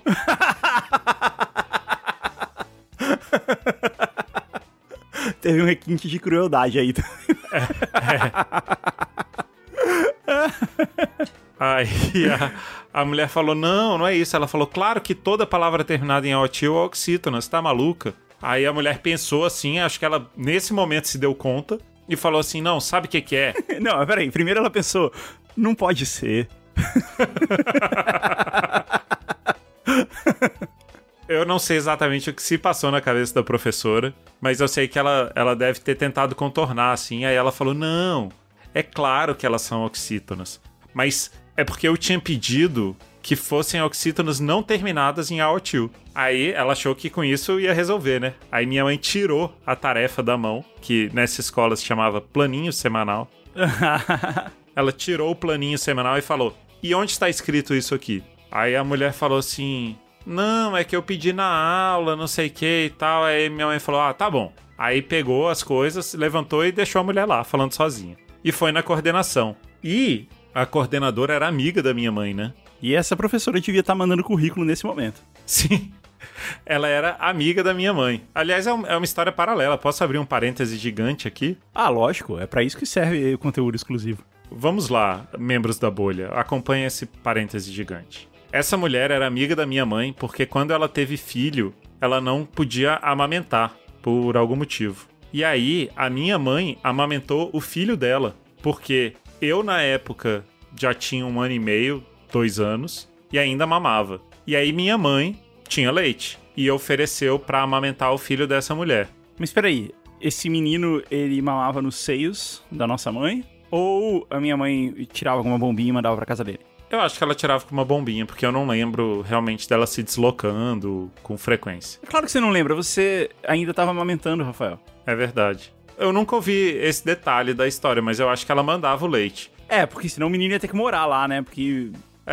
[SPEAKER 4] Teve um requinte de crueldade aí.
[SPEAKER 3] Aí a mulher falou, não é isso. Ela falou, claro que toda palavra terminada em aotil é oxítona, você tá maluca? Aí a mulher pensou assim, acho que ela nesse momento se deu conta e falou assim, não, sabe o que é?
[SPEAKER 4] Não, peraí, primeiro ela pensou, não pode ser.
[SPEAKER 3] Eu não sei exatamente o que se passou na cabeça da professora, mas eu sei que ela deve ter tentado contornar, assim. Aí ela falou, não, é claro que elas são oxítonas, mas é porque eu tinha pedido que fossem oxítonas não terminadas em aotil. Aí ela achou que com isso ia resolver, né? Aí minha mãe tirou a tarefa da mão, que nessa escola se chamava planinho semanal. Ela tirou o planinho semanal e falou, e onde está escrito isso aqui? Aí a mulher falou assim, não, é que eu pedi na aula, não sei o que e tal. Aí minha mãe falou, tá bom. Aí pegou as coisas, levantou e deixou a mulher lá, falando sozinha. E foi na coordenação. E a coordenadora era amiga da minha mãe, né?
[SPEAKER 4] E essa professora devia estar mandando currículo nesse momento.
[SPEAKER 3] Sim, ela era amiga da minha mãe. Aliás, é uma história paralela. Posso abrir um parêntese gigante aqui?
[SPEAKER 4] Ah, lógico. É pra isso que serve o conteúdo exclusivo.
[SPEAKER 3] Vamos lá, membros da bolha. Acompanhe esse parêntese gigante. Essa mulher era amiga da minha mãe porque quando ela teve filho, ela não podia amamentar por algum motivo. E aí, a minha mãe amamentou o filho dela, porque eu, na época, já tinha 1 ano e meio, 2 anos, e ainda mamava. E aí, minha mãe tinha leite e ofereceu pra amamentar o filho dessa mulher.
[SPEAKER 4] Mas peraí, esse menino, ele mamava nos seios da nossa mãe? Ou a minha mãe tirava com uma bombinha e mandava pra casa dele?
[SPEAKER 3] Eu acho que ela tirava com uma bombinha, porque eu não lembro realmente dela se deslocando com frequência.
[SPEAKER 4] É claro que você não lembra, você ainda tava amamentando, Rafael.
[SPEAKER 3] É verdade. Eu nunca ouvi esse detalhe da história, mas eu acho que ela mandava o leite.
[SPEAKER 4] É, porque senão o menino ia ter que morar lá, né? Porque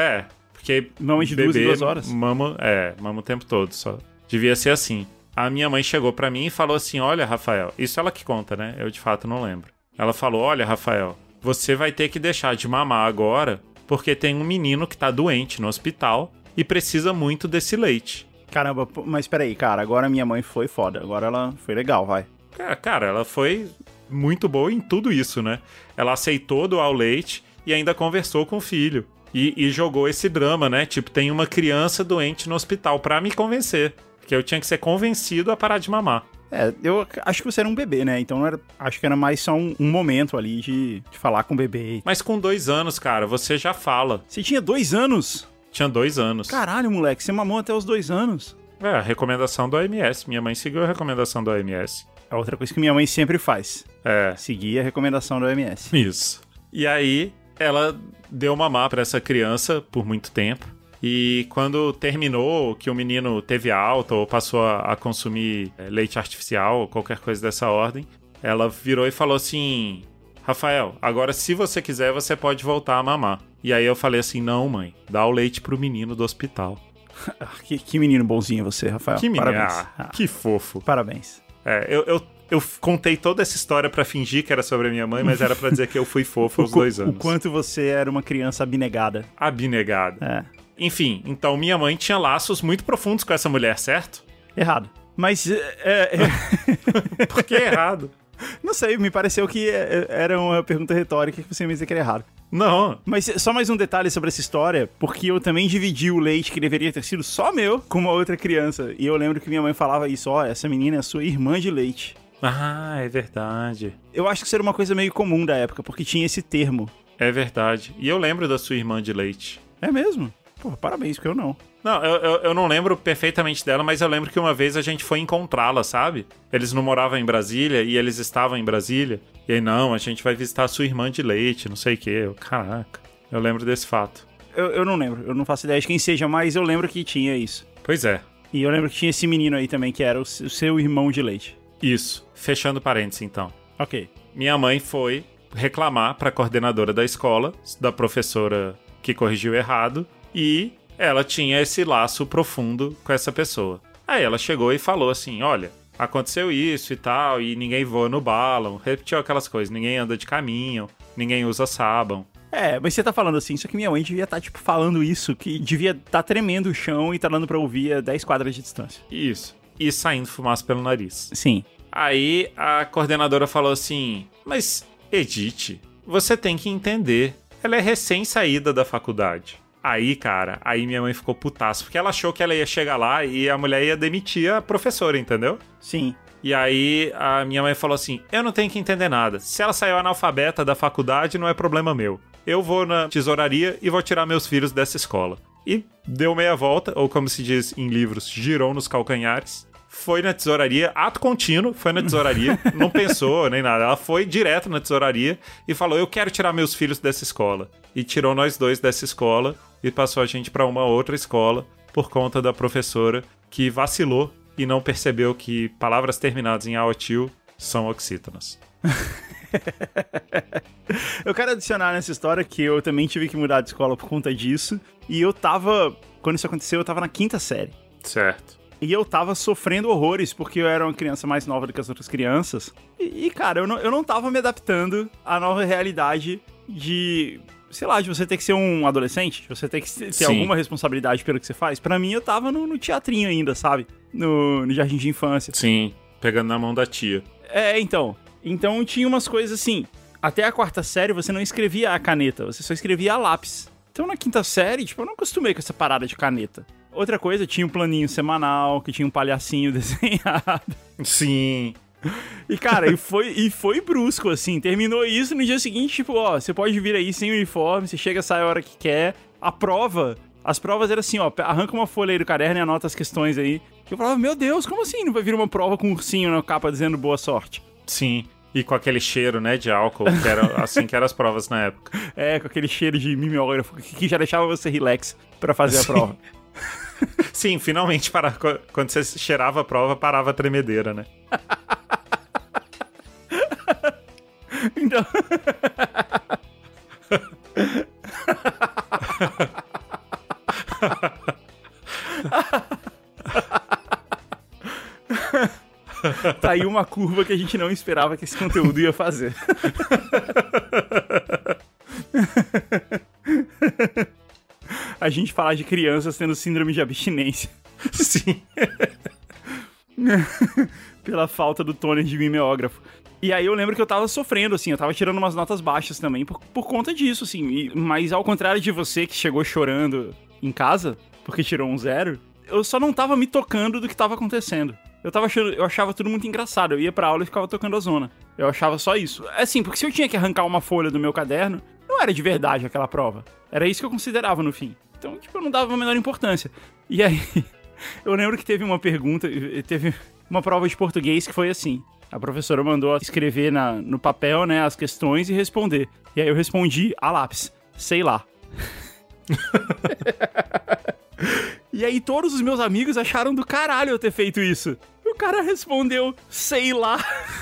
[SPEAKER 3] mama
[SPEAKER 4] de 2 em 2 horas.
[SPEAKER 3] Mama o tempo todo, só. Devia ser assim. A minha mãe chegou pra mim e falou assim, olha, Rafael, isso ela que conta, né? Eu de fato não lembro. Ela falou, olha, Rafael, você vai ter que deixar de mamar agora, porque tem um menino que tá doente no hospital e precisa muito desse leite.
[SPEAKER 4] Caramba, mas peraí, cara, agora minha mãe foi foda, agora ela foi legal, vai.
[SPEAKER 3] Cara, ela foi muito boa em tudo isso, né? Ela aceitou doar o leite e ainda conversou com o filho. E jogou esse drama, né? Tipo, tem uma criança doente no hospital pra me convencer. Porque eu tinha que ser convencido a parar de mamar.
[SPEAKER 4] Eu acho que você era um bebê, né? Então acho que era mais só um momento ali de falar com o bebê.
[SPEAKER 3] Mas com 2 anos, cara, você já fala.
[SPEAKER 4] Você tinha 2 anos?
[SPEAKER 3] Tinha 2 anos.
[SPEAKER 4] Caralho, moleque, você mamou até os 2 anos.
[SPEAKER 3] A recomendação do OMS. Minha mãe seguiu a recomendação do OMS.
[SPEAKER 4] É outra coisa que minha mãe sempre faz.
[SPEAKER 3] É.
[SPEAKER 4] Seguir a recomendação do OMS.
[SPEAKER 3] Isso. E aí, ela deu mamar pra essa criança por muito tempo. E quando terminou, que o menino teve alta ou passou a consumir leite artificial ou qualquer coisa dessa ordem, ela virou e falou assim, Rafael, agora se você quiser, você pode voltar a mamar. E aí eu falei assim, não, mãe, dá o leite pro menino do hospital.
[SPEAKER 4] que menino bonzinho você, Rafael.
[SPEAKER 3] Que menino,
[SPEAKER 4] parabéns.
[SPEAKER 3] Que fofo.
[SPEAKER 4] Parabéns.
[SPEAKER 3] Eu contei toda essa história pra fingir que era sobre a minha mãe, mas era pra dizer que eu fui fofo aos 2 anos.
[SPEAKER 4] O quanto você era uma criança abnegada.
[SPEAKER 3] Abnegada. Enfim, então minha mãe tinha laços muito profundos com essa mulher, certo?
[SPEAKER 4] Errado. Mas...
[SPEAKER 3] Por que errado?
[SPEAKER 4] Não sei, me pareceu que era uma pergunta retórica que você me dizia que era errado.
[SPEAKER 3] Não.
[SPEAKER 4] Mas só mais um detalhe sobre essa história, porque eu também dividi o leite que deveria ter sido só meu com uma outra criança. E eu lembro que minha mãe falava isso, essa menina é sua irmã de leite.
[SPEAKER 3] Ah, é verdade.
[SPEAKER 4] Eu acho que isso era uma coisa meio comum da época, porque tinha esse termo.
[SPEAKER 3] É verdade. E eu lembro da sua irmã de leite.
[SPEAKER 4] É mesmo? Pô, parabéns, porque eu não.
[SPEAKER 3] Não, eu não lembro perfeitamente dela, mas eu lembro que uma vez a gente foi encontrá-la, sabe? Eles não moravam em Brasília e eles estavam em Brasília. E aí, não, a gente vai visitar a sua irmã de leite, não sei o quê. Caraca, eu lembro desse fato.
[SPEAKER 4] Eu não lembro, eu não faço ideia de quem seja, mas eu lembro que tinha isso.
[SPEAKER 3] Pois é.
[SPEAKER 4] E eu lembro que tinha esse menino aí também, que era o seu irmão de leite.
[SPEAKER 3] Isso. Fechando parênteses, então.
[SPEAKER 4] Ok.
[SPEAKER 3] Minha mãe foi reclamar pra coordenadora da escola, da professora que corrigiu errado, e ela tinha esse laço profundo com essa pessoa. Aí ela chegou e falou assim, olha, aconteceu isso e tal, e ninguém voa no balão, repetiu aquelas coisas, ninguém anda de caminhão, ninguém usa sabão.
[SPEAKER 4] Mas você tá falando assim, só que minha mãe devia estar, falando isso, que devia estar tremendo o chão e tá dando pra ouvir a 10 quadras de distância.
[SPEAKER 3] Isso. E saindo fumaça pelo nariz.
[SPEAKER 4] Sim.
[SPEAKER 3] Aí a coordenadora falou assim, mas Edith, você tem que entender, ela é recém-saída da faculdade. Aí, cara, minha mãe ficou putaça, porque ela achou que ela ia chegar lá e a mulher ia demitir a professora, entendeu?
[SPEAKER 4] Sim.
[SPEAKER 3] E aí a minha mãe falou assim, eu não tenho que entender nada. Se ela saiu analfabeta da faculdade, não é problema meu. Eu vou na tesouraria e vou tirar meus filhos dessa escola. E deu meia volta, ou como se diz em livros, girou nos calcanhares. Foi na tesouraria, ato contínuo, foi na tesouraria, não pensou nem nada. Ela foi direto na tesouraria e falou, eu quero tirar meus filhos dessa escola. E tirou nós 2 dessa escola e passou a gente para uma outra escola por conta da professora que vacilou e não percebeu que palavras terminadas em aotil são oxítonas.
[SPEAKER 4] Eu quero adicionar nessa história que eu também tive que mudar de escola por conta disso. E quando isso aconteceu, eu tava na 5ª série.
[SPEAKER 3] Certo.
[SPEAKER 4] E eu tava sofrendo horrores, porque eu era uma criança mais nova do que as outras crianças. E cara, eu não tava me adaptando à nova realidade de, sei lá, de você ter que ser um adolescente, de você ter que ter alguma responsabilidade pelo que você faz. Pra mim, eu tava no teatrinho ainda, sabe? No jardim de infância.
[SPEAKER 3] Sim, pegando na mão da tia.
[SPEAKER 4] Então tinha umas coisas assim. Até a 4ª série, você não escrevia a caneta, você só escrevia a lápis. Então na quinta série, tipo, eu não acostumei com essa parada de caneta. Outra coisa, tinha um planinho semanal, que tinha um palhacinho desenhado.
[SPEAKER 3] Sim.
[SPEAKER 4] E, cara, e foi brusco, assim. Terminou isso, no dia seguinte, tipo, ó, você pode vir aí sem uniforme, você chega, sai a hora que quer. As provas eram assim, ó, arranca uma folha aí do caderno e anota as questões aí. Eu falava, meu Deus, como assim não vai vir uma prova com um ursinho na capa dizendo boa sorte?
[SPEAKER 3] Sim. E com aquele cheiro, né, de álcool, que era assim que eram as provas na época.
[SPEAKER 4] É, com aquele cheiro de mimeógrafo que já deixava você relax pra fazer a prova.
[SPEAKER 3] Sim, finalmente, quando você cheirava a prova, parava a tremedeira, né?
[SPEAKER 4] Então... Tá aí uma curva que a gente não esperava que esse conteúdo ia fazer. A gente falar de crianças tendo síndrome de abstinência.
[SPEAKER 3] Sim.
[SPEAKER 4] Pela falta do toner de mimeógrafo. E aí eu lembro que eu tava sofrendo, assim, eu tava tirando umas notas baixas também por conta disso, assim. Mas ao contrário de você que chegou chorando em casa, porque tirou um 0, eu só não tava me tocando do que tava acontecendo. Eu achava tudo muito engraçado. Eu ia pra aula e ficava tocando a zona. Eu achava só isso. Assim, porque se eu tinha que arrancar uma folha do meu caderno, não era de verdade aquela prova. Era isso que eu considerava no fim. Então, tipo, eu não dava a menor importância. E aí, eu lembro que teve uma pergunta, teve uma prova de português que foi assim. A professora mandou escrever no papel, né, as questões e responder. E aí eu respondi a lápis. Sei lá. E aí todos os meus amigos acharam do caralho eu ter feito isso. E o cara respondeu, sei lá.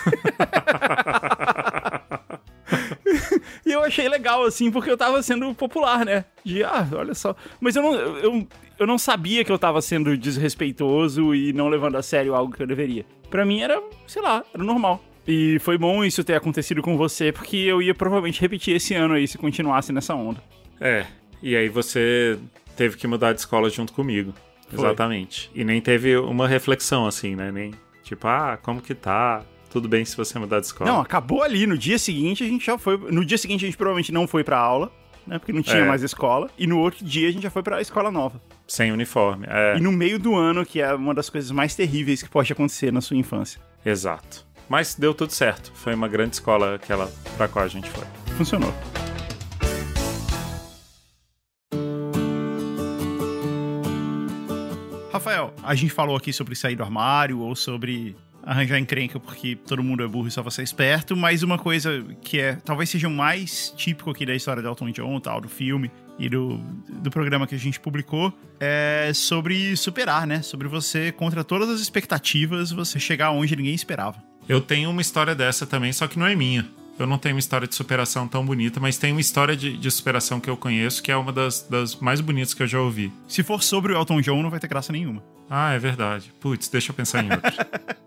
[SPEAKER 4] E eu achei legal, assim, porque eu tava sendo popular, né? Olha só. Mas eu não sabia que eu tava sendo desrespeitoso e não levando a sério algo que eu deveria. Pra mim era, sei lá, era normal. E foi bom isso ter acontecido com você, porque eu ia provavelmente repetir esse ano aí, se continuasse nessa onda.
[SPEAKER 3] É, e aí você teve que mudar de escola junto comigo. Foi. Exatamente. E nem teve uma reflexão, assim, né? Nem, tipo, como que tá? Tudo bem se você mudar de escola.
[SPEAKER 4] Não, acabou ali. No dia seguinte a gente já foi... No dia seguinte a gente provavelmente não foi pra aula, né? Porque não tinha mais escola. E no outro dia a gente já foi pra escola nova.
[SPEAKER 3] Sem uniforme,
[SPEAKER 4] E no meio do ano, que é uma das coisas mais terríveis que pode acontecer na sua infância.
[SPEAKER 3] Exato. Mas deu tudo certo. Foi uma grande escola aquela pra qual a gente foi.
[SPEAKER 4] Funcionou. Rafael, a gente falou aqui sobre sair do armário ou sobre arranjar encrenca porque todo mundo é burro e só você é esperto, mas uma coisa que talvez seja o mais típico aqui da história do Elton John, tal, do filme e do programa que a gente publicou, é sobre superar, né? Sobre você, contra todas as expectativas, você chegar onde ninguém esperava.
[SPEAKER 3] Eu tenho uma história dessa também, só que não é minha. Eu não tenho uma história de superação tão bonita, mas tem uma história de superação que eu conheço, que é uma das mais bonitas que eu já ouvi.
[SPEAKER 4] Se for sobre o Elton John, não vai ter graça nenhuma.
[SPEAKER 3] É verdade. Putz, deixa eu pensar em outro.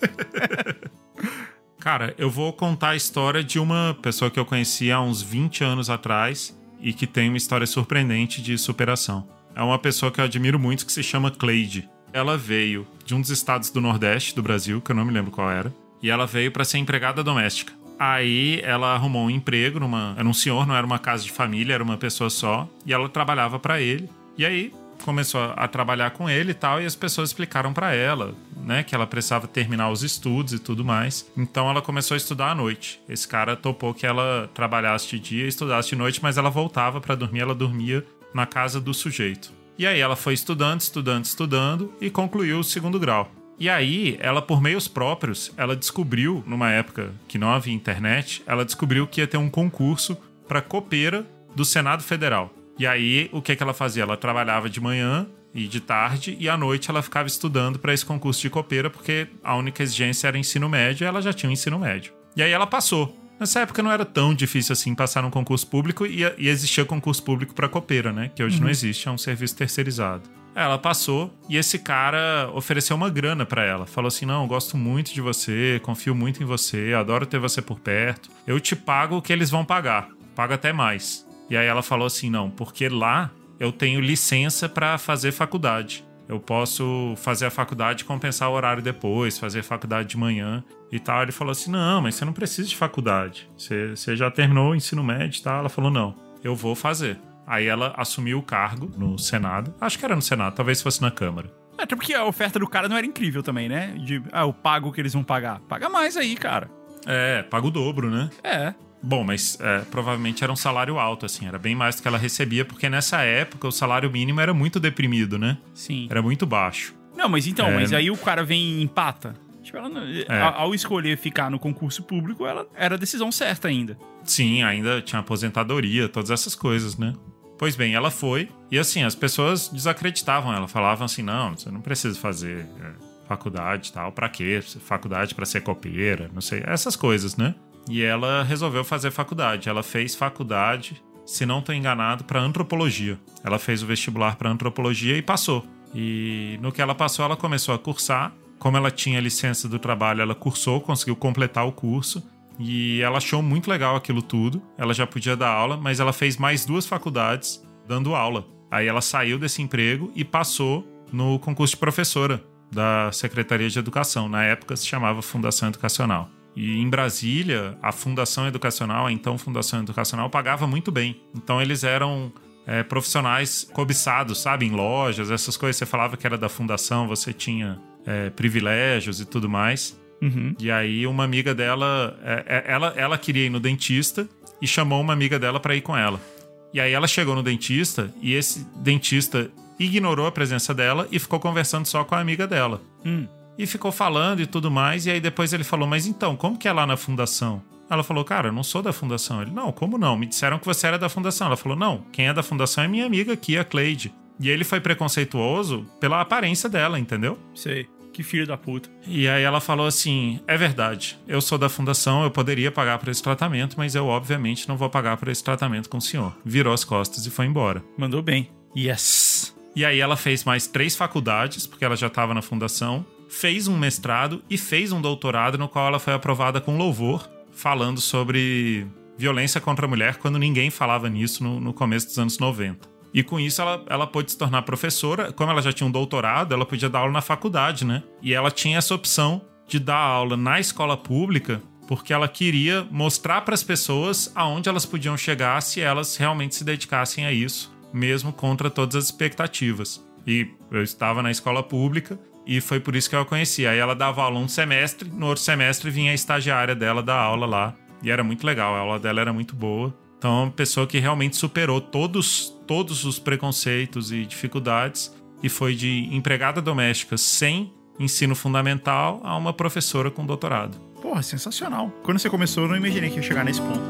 [SPEAKER 3] Cara, eu vou contar a história de uma pessoa que eu conheci há uns 20 anos atrás e que tem uma história surpreendente de superação. É uma pessoa que eu admiro muito, que se chama Cleide. Ela veio de um dos estados do Nordeste do Brasil, que eu não me lembro qual era, e ela veio para ser empregada doméstica. Aí ela arrumou um emprego era um senhor, não era uma casa de família, era uma pessoa só, e ela trabalhava para ele. E aí começou a trabalhar com ele e tal, e as pessoas explicaram para ela, né, que ela precisava terminar os estudos e tudo mais. Então ela começou a estudar à noite. Esse cara topou que ela trabalhasse de dia e estudasse de noite, mas ela voltava para dormir, ela dormia na casa do sujeito. E aí ela foi estudando e concluiu o 2º grau. E aí, ela, por meios próprios, ela descobriu, numa época que não havia internet, ela descobriu que ia ter um concurso para copeira do Senado Federal. E aí, o que ela fazia? Ela trabalhava de manhã e de tarde, e à noite ela ficava estudando para esse concurso de copeira, porque a única exigência era ensino médio, e ela já tinha um ensino médio. E aí ela passou. Nessa época não era tão difícil assim passar num concurso público, e existia concurso público para copeira, né? Que hoje não existe, é um serviço terceirizado. Ela passou e esse cara ofereceu uma grana pra ela. Falou assim, não, eu gosto muito de você, confio muito em você, adoro ter você por perto. Eu te pago o que eles vão pagar, pago até mais. E aí ela falou assim, não, porque lá eu tenho licença pra fazer faculdade. Eu posso fazer a faculdade e compensar o horário depois, fazer faculdade de manhã e tal. Ele falou assim, não, mas você não precisa de faculdade. Você já terminou o ensino médio e tal. Ela falou, não, eu vou fazer. Aí ela assumiu o cargo no Senado. Acho que era no Senado, talvez fosse na Câmara.
[SPEAKER 6] Até porque a oferta do cara não era incrível também, né? Eu pago o que eles vão pagar. Paga mais aí, cara.
[SPEAKER 3] Paga o dobro, né? Bom, mas provavelmente era um salário alto, assim. Era bem mais do que ela recebia, porque nessa época o salário mínimo era muito deprimido, né?
[SPEAKER 6] Sim.
[SPEAKER 3] Era muito baixo.
[SPEAKER 6] Não, mas então, mas aí o cara vem e empata. Tipo, ela, ao escolher ficar no concurso público, ela era a decisão certa ainda.
[SPEAKER 3] Sim, ainda tinha aposentadoria, todas essas coisas, né? Pois bem, ela foi, e assim, as pessoas desacreditavam ela, falavam assim, não, você não precisa fazer faculdade e tal, pra quê? Faculdade pra ser copeira, não sei, essas coisas, né? E ela resolveu fazer faculdade, ela fez faculdade, se não tô enganado, pra antropologia. Ela fez o vestibular pra antropologia e passou. E no que ela passou, ela começou a cursar, como ela tinha licença do trabalho, ela cursou, conseguiu completar o curso, e ela achou muito legal aquilo tudo. Ela já podia dar aula, mas ela fez mais 2 faculdades dando aula. Aí ela saiu desse emprego e passou no concurso de professora da Secretaria de Educação. Na época se chamava Fundação Educacional. E em Brasília, a Fundação Educacional, a então Fundação Educacional, pagava muito bem. Então eles eram profissionais cobiçados, sabe? Em lojas, essas coisas. Você falava que era da fundação, você tinha privilégios e tudo mais.
[SPEAKER 6] Uhum.
[SPEAKER 3] E aí uma amiga dela, ela queria ir no dentista e chamou uma amiga dela pra ir com ela. E aí ela chegou no dentista e esse dentista ignorou a presença dela e ficou conversando só com a amiga dela. E ficou falando e tudo mais, e aí depois ele falou, mas então, como que é lá na fundação? Ela falou, cara, eu não sou da fundação. Ele, não, como não? Me disseram que você era da fundação. Ela falou, não, quem é da fundação é minha amiga aqui, a Cleide. E ele foi preconceituoso pela aparência dela, entendeu?
[SPEAKER 6] Sei. Que filho da puta.
[SPEAKER 3] E aí ela falou assim, é verdade, eu sou da fundação, eu poderia pagar por esse tratamento, mas eu obviamente não vou pagar por esse tratamento com o senhor. Virou as costas e foi embora.
[SPEAKER 6] Mandou bem. Yes.
[SPEAKER 3] E aí ela fez mais 3 faculdades, porque ela já estava na fundação, fez um mestrado e fez um doutorado no qual ela foi aprovada com louvor, falando sobre violência contra a mulher, quando ninguém falava nisso no começo dos anos 90. E com isso ela pôde se tornar professora. Como ela já tinha um doutorado, ela podia dar aula na faculdade, né? E ela tinha essa opção de dar aula na escola pública porque ela queria mostrar para as pessoas aonde elas podiam chegar se elas realmente se dedicassem a isso, mesmo contra todas as expectativas. E eu estava na escola pública e foi por isso que eu a conheci. Aí ela dava aula um semestre, no outro semestre vinha a estagiária dela dar aula lá. E era muito legal, a aula dela era muito boa. Então, é uma pessoa que realmente superou todos os preconceitos e dificuldades e foi de empregada doméstica sem ensino fundamental a uma professora com doutorado.
[SPEAKER 6] Porra, sensacional. Quando você começou, eu não imaginei que ia chegar nesse ponto.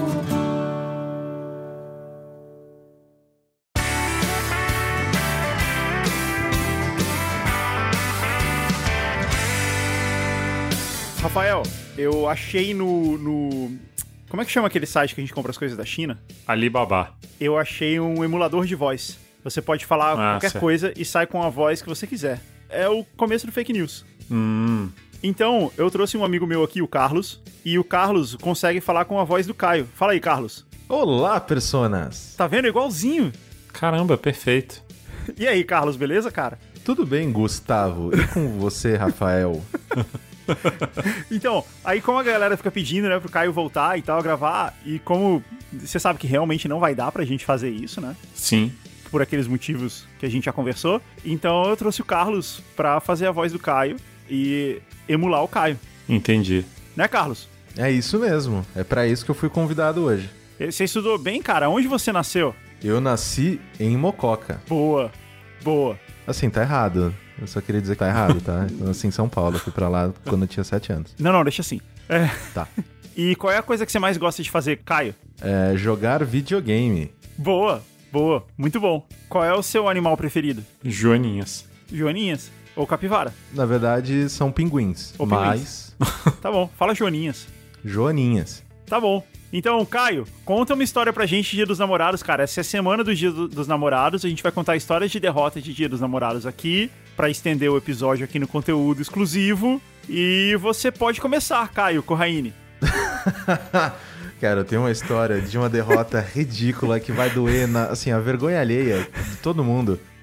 [SPEAKER 6] Rafael, eu achei no... Como é que chama aquele site que a gente compra as coisas da China?
[SPEAKER 3] Alibaba.
[SPEAKER 6] Eu achei um emulador de voz. Você pode falar qualquer coisa e sai com a voz que você quiser. É o começo do fake news. Então, eu trouxe um amigo meu aqui, o Carlos, e o Carlos consegue falar com a voz do Caio. Fala aí, Carlos.
[SPEAKER 5] Olá, personas.
[SPEAKER 6] Tá vendo? É igualzinho.
[SPEAKER 3] Caramba, perfeito.
[SPEAKER 6] E aí, Carlos, beleza, cara?
[SPEAKER 5] Tudo bem, Gustavo? E com você, Rafael?
[SPEAKER 6] Então, aí como a galera fica pedindo, né, pro Caio voltar e tal, gravar, e como você sabe que realmente não vai dar pra gente fazer isso, né?
[SPEAKER 3] Sim.
[SPEAKER 6] Por aqueles motivos que a gente já conversou. Então eu trouxe o Carlos pra fazer a voz do Caio e emular o Caio.
[SPEAKER 3] Entendi.
[SPEAKER 6] Né, Carlos?
[SPEAKER 5] É isso mesmo. É pra isso que eu fui convidado hoje.
[SPEAKER 6] Você estudou bem, cara? Onde você nasceu?
[SPEAKER 5] Eu nasci em Mococa.
[SPEAKER 6] Boa. Boa.
[SPEAKER 5] Assim, tá errado. Eu só queria dizer que tá errado, tá? Eu nasci em São Paulo. Eu fui pra lá quando eu tinha 7 anos.
[SPEAKER 6] Não, deixa assim.
[SPEAKER 5] Tá.
[SPEAKER 6] E qual é a coisa que você mais gosta de fazer, Caio?
[SPEAKER 5] Jogar videogame.
[SPEAKER 6] Boa. Boa. Muito bom. Qual é o seu animal preferido?
[SPEAKER 3] Joaninhas.
[SPEAKER 6] Joaninhas? Ou capivara?
[SPEAKER 5] Na verdade, são pinguins.
[SPEAKER 6] Ou
[SPEAKER 5] mas...
[SPEAKER 6] Tá bom. Fala Joaninhas.
[SPEAKER 5] Joaninhas.
[SPEAKER 6] Tá bom. Então, Caio, conta uma história pra gente de Dia dos Namorados, cara. Essa é a semana do Dia dos Namorados. A gente vai contar histórias de derrota de Dia dos Namorados aqui, pra estender o episódio aqui no conteúdo exclusivo. E você pode começar, Caio Corraine.
[SPEAKER 5] Cara, eu tenho uma história de uma derrota ridícula que vai doer, assim, a vergonha alheia de todo mundo.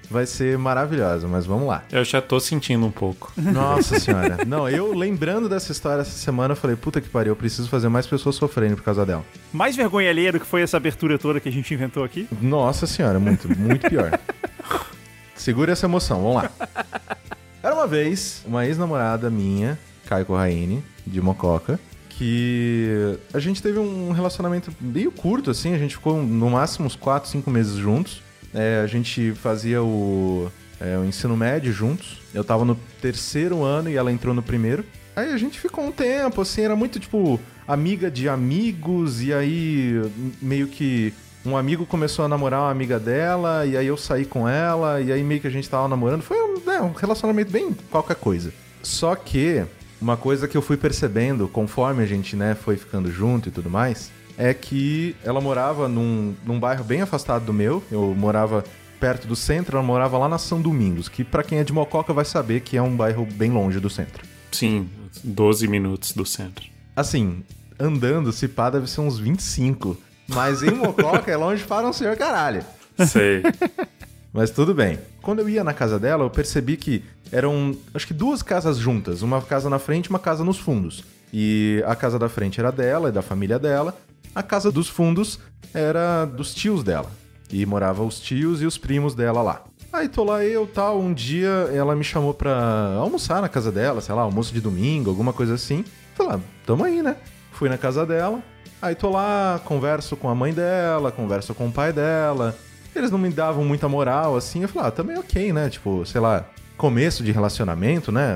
[SPEAKER 5] vai ser maravilhosa, mas vamos lá.
[SPEAKER 3] Eu já tô sentindo um pouco.
[SPEAKER 5] Nossa senhora. Não, eu lembrando dessa história essa semana, eu falei, puta que pariu, eu preciso fazer mais pessoas sofrendo por causa dela.
[SPEAKER 6] Mais vergonha alheia do que foi essa abertura toda que a gente inventou aqui?
[SPEAKER 5] Nossa senhora, muito pior. Segura essa emoção, vamos lá. Era uma vez uma ex-namorada minha, Caio Corraine, de Mococa, que a gente teve um relacionamento meio curto, assim, a gente ficou no máximo uns 4, 5 meses juntos. A gente fazia o ensino médio juntos. Eu tava no 3º ano e ela entrou no 1º. Aí a gente ficou um tempo, assim, era muito, tipo, amiga de amigos. E aí, meio que um amigo começou a namorar uma amiga dela. E aí eu saí com ela. E aí meio que a gente tava namorando. Foi um relacionamento bem qualquer coisa. Só que uma coisa que eu fui percebendo conforme a gente, né, foi ficando junto e tudo mais... é que ela morava num bairro bem afastado do meu. Eu morava perto do centro, ela morava lá na São Domingos, que pra quem é de Mococa vai saber que é um bairro bem longe do centro.
[SPEAKER 3] Sim, 12 minutos do centro.
[SPEAKER 5] Assim, andando, se pá, deve ser uns 25. Mas em Mococa é longe para um senhor caralho.
[SPEAKER 3] Sei.
[SPEAKER 5] Mas tudo bem. Quando eu ia na casa dela, eu percebi que eram, acho que 2 casas juntas. Uma casa na frente e uma casa nos fundos. E a casa da frente era dela e da família dela. A casa dos fundos era dos tios dela. E morava os tios e os primos dela lá. Aí tô lá eu, tal, um dia ela me chamou pra almoçar na casa dela, sei lá, almoço de domingo, alguma coisa assim. Falei, tamo aí, né? Fui na casa dela, aí tô lá, converso com a mãe dela, converso com o pai dela. Eles não me davam muita moral, assim. Eu falei, também ok, né? Tipo, sei lá, começo de relacionamento, né?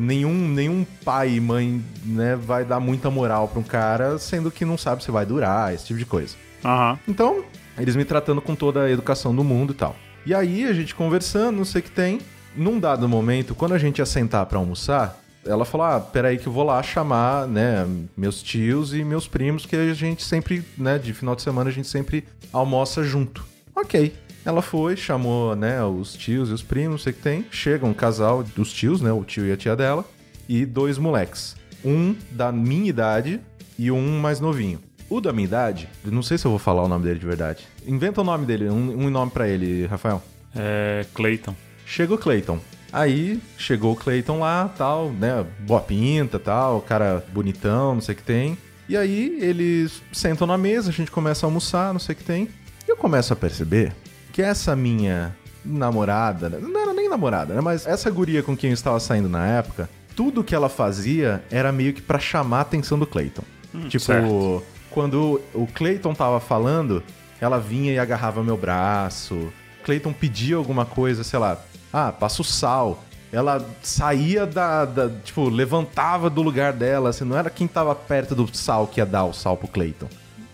[SPEAKER 5] Nenhum pai e mãe, né, vai dar muita moral pra um cara, sendo que não sabe se vai durar, esse tipo de coisa.
[SPEAKER 6] Aham.
[SPEAKER 5] Então, eles me tratando com toda a educação do mundo e tal. E aí, a gente conversando, não sei o que tem. Num dado momento, quando a gente ia sentar pra almoçar, ela falou, peraí que eu vou lá chamar, né, meus tios e meus primos, que a gente sempre, né, de final de semana, a gente sempre almoça junto. Ok. Ela foi, chamou, né, os tios e os primos, não sei o que tem. Chega um casal dos tios, né, o tio e a tia dela, e 2 moleques. Um da minha idade e um mais novinho. O da minha idade, não sei se eu vou falar o nome dele de verdade. Inventa o nome dele, um nome pra ele, Rafael.
[SPEAKER 3] Clayton.
[SPEAKER 5] Chega o Clayton. Aí, chegou o Clayton lá, tal, né, boa pinta, tal, cara bonitão, não sei o que tem. E aí, eles sentam na mesa, a gente começa a almoçar, não sei o que tem. E eu começo a perceber que essa minha namorada, não era nem namorada, né? Mas essa guria com quem eu estava saindo na época, tudo que ela fazia era meio que pra chamar a atenção do Clayton. Tipo, certo. Quando o Clayton tava falando, ela vinha e agarrava meu braço. Clayton pedia alguma coisa, sei lá, passa o sal. Ela saía tipo, levantava do lugar dela, assim, não era quem tava perto do sal que ia dar o sal pro Clayton.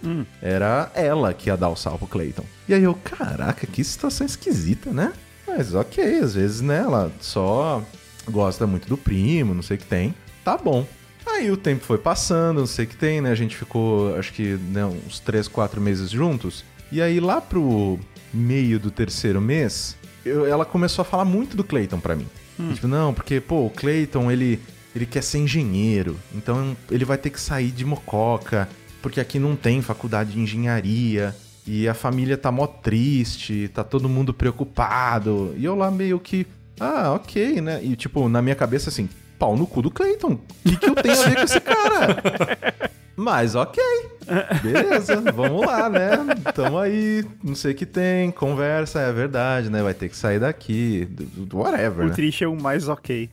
[SPEAKER 5] Era ela que ia dar o sal pro Clayton. E aí eu, caraca, que situação esquisita, né? Mas ok, às vezes, né, ela só gosta muito do primo, não sei o que tem. Tá bom. Aí o tempo foi passando, não sei o que tem, né? A gente ficou, acho que, né, uns 3, 4 meses juntos. E aí lá pro meio do 3º mês, ela começou a falar muito do Clayton pra mim. Tipo, não, porque, pô, o Clayton, ele quer ser engenheiro. Então ele vai ter que sair de Mococa, porque aqui não tem faculdade de engenharia, e a família tá mó triste, tá todo mundo preocupado. E eu lá meio que, ok, né? E tipo, na minha cabeça assim, pau no cu do Clayton, o que eu tenho a ver com esse cara? Mas ok, beleza, vamos lá, né? Tamo aí, não sei o que tem, conversa, é verdade, né? Vai ter que sair daqui, whatever,
[SPEAKER 6] O
[SPEAKER 5] né?
[SPEAKER 6] triste é o mais ok.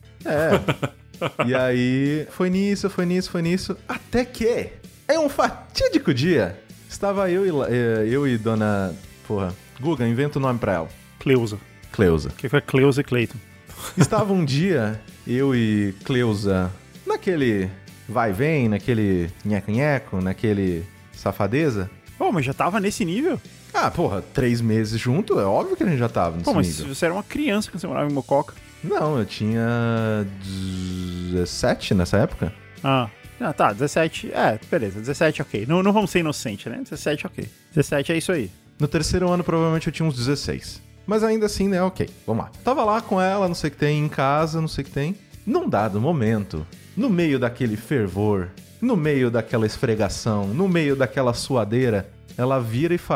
[SPEAKER 5] E aí, foi nisso, até que... Em um fatídico dia, estava eu e dona... Porra, Guga, inventa o nome pra ela.
[SPEAKER 6] Cleusa.
[SPEAKER 5] Que
[SPEAKER 6] foi Cleusa e Clayton.
[SPEAKER 5] Estava um dia, eu e Cleusa, naquele vai e vem, naquele nheco-nheco, naquele safadeza.
[SPEAKER 6] Pô, mas já tava nesse nível?
[SPEAKER 5] 3 meses junto, é óbvio que a gente já tava nesse nível.
[SPEAKER 6] Mas você era uma criança quando você morava em Mococa.
[SPEAKER 5] Não, eu tinha 17 nessa época.
[SPEAKER 6] Tá, 17, beleza, 17 ok. Não vamos ser inocentes, né? 17 ok. 17 é isso aí.
[SPEAKER 5] No 3º ano, provavelmente, eu tinha uns 16. Mas ainda assim, né, ok, vamos lá. Tava lá com ela, não sei o que tem, em casa, não sei o que tem. Num dado momento, no meio daquele fervor, no meio daquela esfregação, no meio daquela suadeira, ela vira e fala,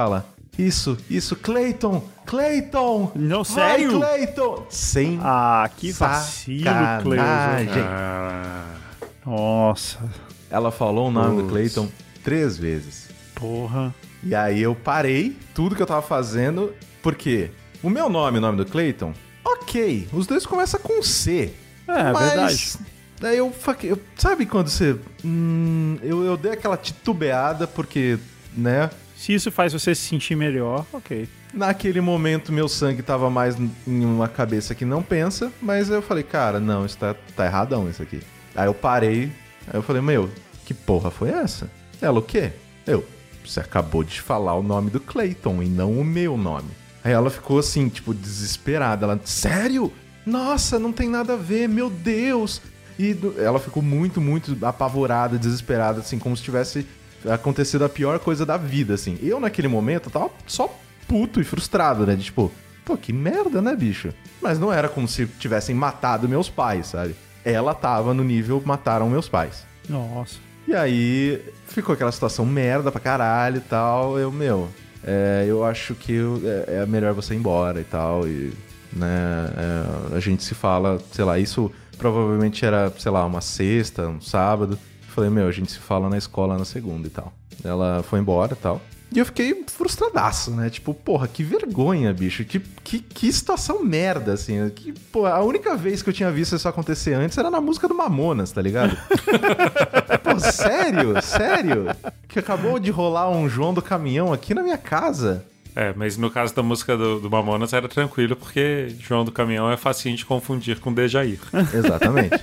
[SPEAKER 5] Isso, Clayton!
[SPEAKER 6] Não, sério?
[SPEAKER 5] Vai, Clayton! Sem
[SPEAKER 6] que vacilo, Clayton. Nossa.
[SPEAKER 5] Ela falou o nome do Clayton 3 vezes.
[SPEAKER 6] Porra.
[SPEAKER 5] E aí eu parei tudo que eu tava fazendo, porque o meu nome e o nome do Clayton, ok, os dois começam com C.
[SPEAKER 6] Mas verdade.
[SPEAKER 5] Daí eu sabe quando você... eu dei aquela titubeada, porque, né...
[SPEAKER 6] Se isso faz você se sentir melhor, ok.
[SPEAKER 5] Naquele momento, meu sangue tava mais em uma cabeça que não pensa, mas eu falei, cara, não, isso tá erradão isso aqui. Aí eu parei, aí eu falei, meu, que porra foi essa? Ela, o quê? Você acabou de falar o nome do Clayton e não o meu nome. Aí ela ficou assim, tipo, desesperada. Ela, sério? Nossa, não tem nada a ver, meu Deus! E ela ficou muito, muito apavorada, desesperada, assim, como se tivesse acontecido a pior coisa da vida, assim. Eu, naquele momento, tava só puto e frustrado, né? De tipo, pô, que merda, né, bicho? Mas não era como se tivessem matado meus pais, sabe? Ela tava no nível mataram meus pais.
[SPEAKER 6] Nossa.
[SPEAKER 5] E aí, ficou aquela situação merda pra caralho e tal. Eu acho que é melhor você ir embora e tal. E, né, a gente se fala, sei lá, isso provavelmente era, sei lá, uma sexta, um sábado. Falei, a gente se fala na escola na segunda e tal. Ela foi embora e tal. E eu fiquei frustradaço, né? Tipo, porra, que vergonha, bicho. Que situação merda, assim. Pô, a única vez que eu tinha visto isso acontecer antes era na música do Mamonas, tá ligado? Pô, sério? Que acabou de rolar um João do Caminhão aqui na minha casa.
[SPEAKER 3] Mas no caso da música do Mamonas era tranquilo, porque João do Caminhão é facinho de confundir com Dejair.
[SPEAKER 5] Exatamente.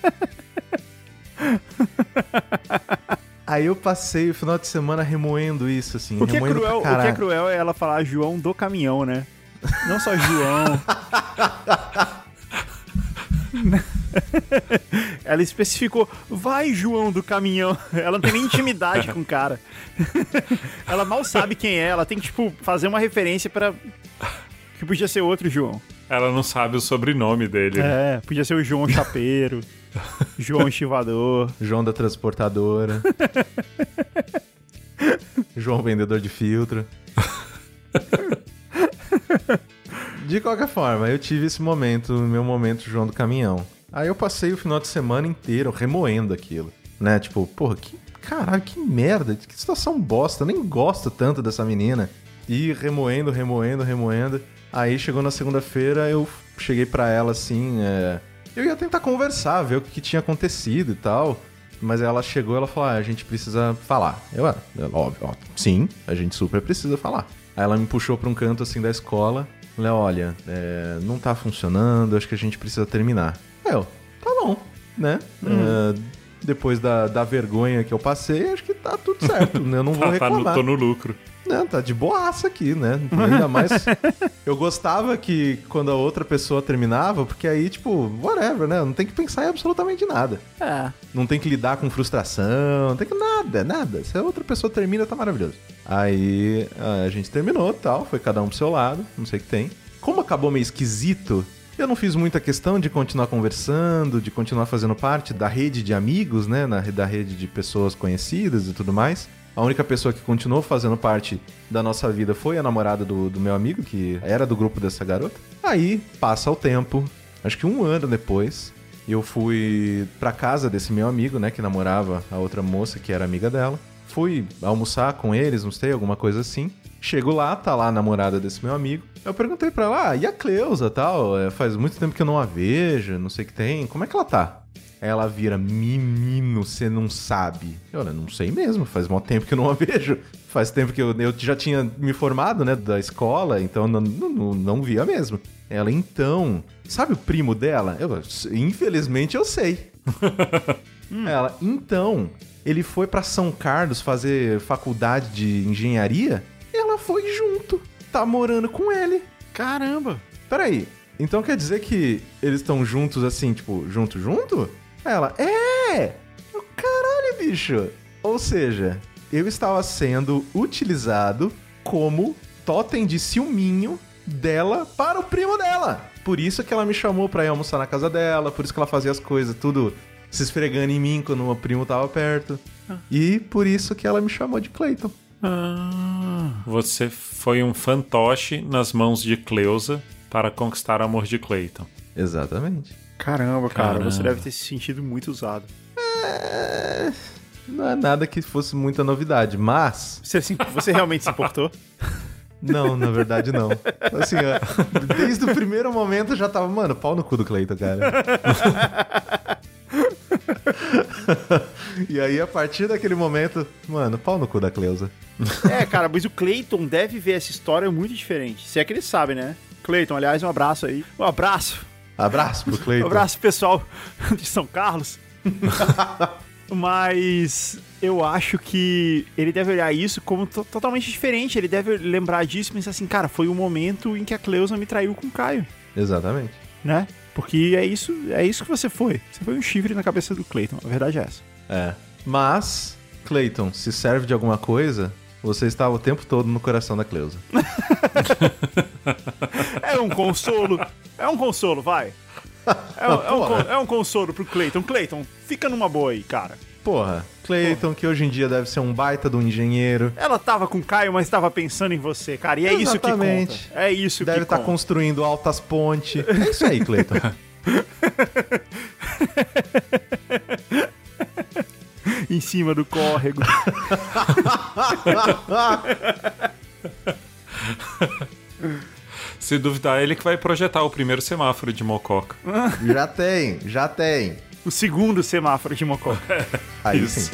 [SPEAKER 5] Aí eu passei o final de semana remoendo isso, assim.
[SPEAKER 6] O que é cruel é ela falar João do Caminhão, né? Não só João. Ela especificou, vai João do Caminhão. Ela não tem nem intimidade com o cara. Ela mal sabe quem é. Ela tem que, tipo, fazer uma referência pra... que podia ser outro João.
[SPEAKER 3] Ela não sabe o sobrenome dele.
[SPEAKER 6] Podia ser o João Chapeiro. João Estivador.
[SPEAKER 5] João da Transportadora. João Vendedor de Filtro. De qualquer forma, eu tive esse momento, meu momento João do Caminhão. Aí eu passei o final de semana inteiro remoendo aquilo, né? Tipo, porra, caralho, que merda, que situação bosta, eu nem gosto tanto dessa menina. E remoendo. Aí chegou na segunda-feira, eu cheguei pra ela assim, eu ia tentar conversar, ver o que tinha acontecido e tal. Mas ela chegou e ela falou, a gente precisa falar. Óbvio, sim, a gente super precisa falar. Aí ela me puxou pra um canto assim da escola. Falei, olha, não tá funcionando, acho que a gente precisa terminar. Tá bom, né? Depois da vergonha que eu passei, acho que tá tudo certo, né? Eu não vou reclamar.
[SPEAKER 3] Tô no lucro.
[SPEAKER 5] Não, tá de boaça aqui, né? Ainda mais... Eu gostava que quando a outra pessoa terminava, porque aí, tipo, whatever, né? Não tem que pensar em absolutamente nada. Não tem que lidar com frustração, não tem que... Nada. Se a outra pessoa termina, tá maravilhoso. Aí a gente terminou e tal, foi cada um pro seu lado, não sei o que tem. Como acabou meio esquisito, eu não fiz muita questão de continuar conversando, de continuar fazendo parte da rede de amigos, né? Da rede de pessoas conhecidas e tudo mais. A única pessoa que continuou fazendo parte da nossa vida foi a namorada do meu amigo, que era do grupo dessa garota. Aí, passa o tempo, acho que 1 ano depois, eu fui pra casa desse meu amigo, né, que namorava a outra moça que era amiga dela. Fui almoçar com eles, não sei, alguma coisa assim. Chego lá, tá lá a namorada desse meu amigo. Eu perguntei pra ela, e a Cleusa, tal? Faz muito tempo que eu não a vejo, não sei o que tem. Como é que ela tá? Aí ela vira, menino, você não sabe. Eu não sei mesmo, faz muito tempo que eu não a vejo. Faz tempo que eu já tinha me formado, né, da escola, então não via mesmo. Ela, então, sabe o primo dela? Infelizmente eu sei. Ela, então, ele foi pra São Carlos fazer faculdade de engenharia, ela foi junto, tá morando com ele.
[SPEAKER 6] Caramba!
[SPEAKER 5] Peraí, então quer dizer que eles estão juntos assim, tipo, junto? Ela, caralho, bicho. Ou seja, eu estava sendo utilizado como totem de ciúminho dela para o primo dela. Por isso que ela me chamou pra ir almoçar na casa dela, por isso que ela fazia as coisas tudo se esfregando em mim quando o meu primo tava perto. E por isso que ela me chamou de Clayton.
[SPEAKER 3] Você foi um fantoche nas mãos de Cleusa para conquistar o amor de Clayton.
[SPEAKER 5] Exatamente.
[SPEAKER 4] Caramba, cara, você deve ter se sentido muito usado.
[SPEAKER 5] Não é nada que fosse muita novidade, mas...
[SPEAKER 4] Você realmente se importou?
[SPEAKER 5] Não, na verdade não. Assim, desde o primeiro momento eu já tava, mano, pau no cu do Clayton, cara. E aí, a partir daquele momento, mano, pau no cu da Cleusa.
[SPEAKER 4] Cara, mas o Clayton deve ver essa história muito diferente. Se é que ele sabe, né? Clayton, aliás, um abraço aí. Um abraço.
[SPEAKER 5] Abraço pro Clayton.
[SPEAKER 4] Um abraço, pessoal de São Carlos. Mas eu acho que ele deve olhar isso como totalmente diferente. Ele deve lembrar disso e pensar assim, cara, foi o momento em que a Cleusa me traiu com o Caio.
[SPEAKER 5] Exatamente.
[SPEAKER 4] Né? Porque é isso que você foi. Você foi um chifre na cabeça do Clayton. A verdade é essa.
[SPEAKER 5] Mas, Clayton, se serve de alguma coisa, você estava o tempo todo no coração da Cleusa.
[SPEAKER 4] É um consolo, vai. É um consolo pro Clayton. Clayton, fica numa boa aí, cara.
[SPEAKER 5] Porra, Clayton, que hoje em dia deve ser um baita de um engenheiro.
[SPEAKER 4] Ela tava com o Caio, mas tava pensando em você, cara. E é isso que conta. É isso que conta.
[SPEAKER 5] Deve estar construindo altas pontes. É isso aí, Clayton.
[SPEAKER 4] Em cima do córrego.
[SPEAKER 3] Se duvidar, ele que vai projetar o primeiro semáforo de Mococa.
[SPEAKER 5] Já tem.
[SPEAKER 4] O segundo semáforo de Mococa.
[SPEAKER 5] Aí sim.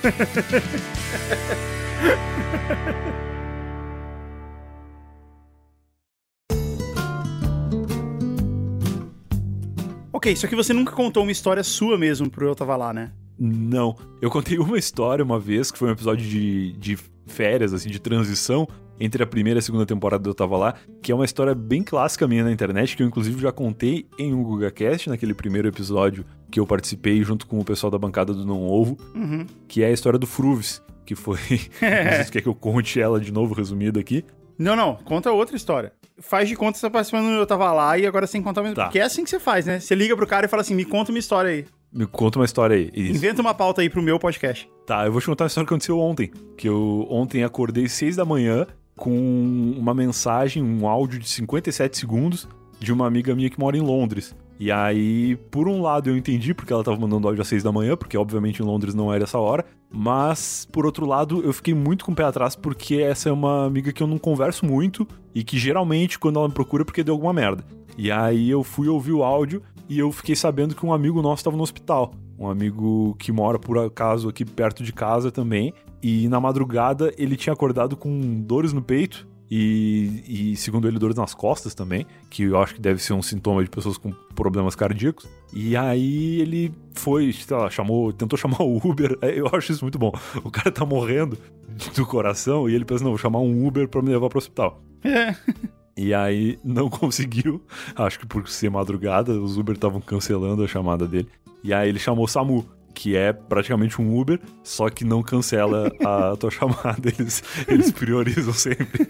[SPEAKER 4] Ok, só que você nunca contou uma história sua mesmo pro Eu Tava Lá, né?
[SPEAKER 6] Não. Eu contei uma história uma vez, que foi um episódio de férias, assim, de transição entre a primeira e a segunda temporada do Eu Tava Lá, que é uma história bem clássica minha na internet, que eu inclusive já contei em um GugaCast, naquele primeiro episódio que eu participei junto com o pessoal da bancada do Não Ovo, que é a história do Fruvis, que foi... Não sei se quer que eu conte ela de novo, resumida aqui.
[SPEAKER 4] Não, conta outra história. Faz de conta que você tá participando do Eu Tava Lá e agora sem contar mesmo. Tá. Porque é assim que você faz, né? Você liga pro cara e fala assim, me conta uma história aí.
[SPEAKER 6] Me conta uma história aí. Isso.
[SPEAKER 4] Inventa uma pauta aí pro meu podcast.
[SPEAKER 6] Tá, eu vou te contar uma história que aconteceu ontem. Que eu ontem acordei 6 da manhã com uma mensagem, um áudio de 57 segundos de uma amiga minha que mora em Londres. E aí, por um lado, eu entendi porque ela tava mandando áudio às 6 da manhã, porque obviamente em Londres não era essa hora. Mas, por outro lado, eu fiquei muito com o pé atrás porque essa é uma amiga que eu não converso muito e que geralmente, quando ela me procura, é porque deu alguma merda. E aí eu fui ouvir o áudio e eu fiquei sabendo que um amigo nosso estava no hospital. Um amigo que mora, por acaso, aqui perto de casa também. E na madrugada ele tinha acordado com dores no peito e segundo ele, dores nas costas também, que eu acho que deve ser um sintoma de pessoas com problemas cardíacos. E aí ele foi, sei lá, tentou chamar o Uber. Eu acho isso muito bom. O cara tá morrendo do coração e ele pensa, não, vou chamar um Uber pra me levar pro hospital. E aí não conseguiu, acho que por ser madrugada, os Uber estavam cancelando a chamada dele. E aí ele chamou o SAMU, que é praticamente um Uber, só que não cancela a tua chamada, eles priorizam sempre.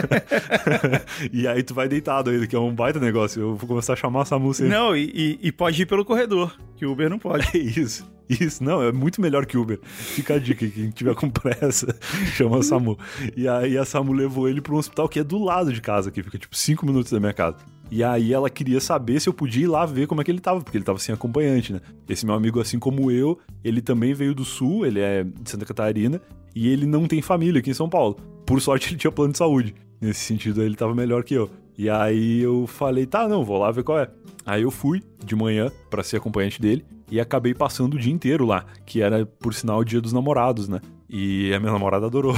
[SPEAKER 6] E aí tu vai deitado ainda, que é um baita negócio. Eu vou começar a chamar o SAMU sempre.
[SPEAKER 4] Não, e pode ir pelo corredor, que o Uber não pode.
[SPEAKER 6] É isso, não, é muito melhor que Uber. Fica a dica, quem tiver com pressa, chama a SAMU. E aí a SAMU levou ele para um hospital que é do lado de casa, que fica tipo 5 minutos da minha casa. E aí ela queria saber se eu podia ir lá ver como é que ele tava, porque ele tava sem acompanhante, né? Esse meu amigo, assim como eu, ele também veio do Sul, ele é de Santa Catarina, e ele não tem família aqui em São Paulo. Por sorte, ele tinha plano de saúde. Nesse sentido, ele tava melhor que eu. E aí eu falei, tá, não, vou lá ver qual é. Aí eu fui de manhã pra ser acompanhante dele e acabei passando o dia inteiro lá, que era, por sinal, o Dia dos Namorados, né? E a minha namorada adorou.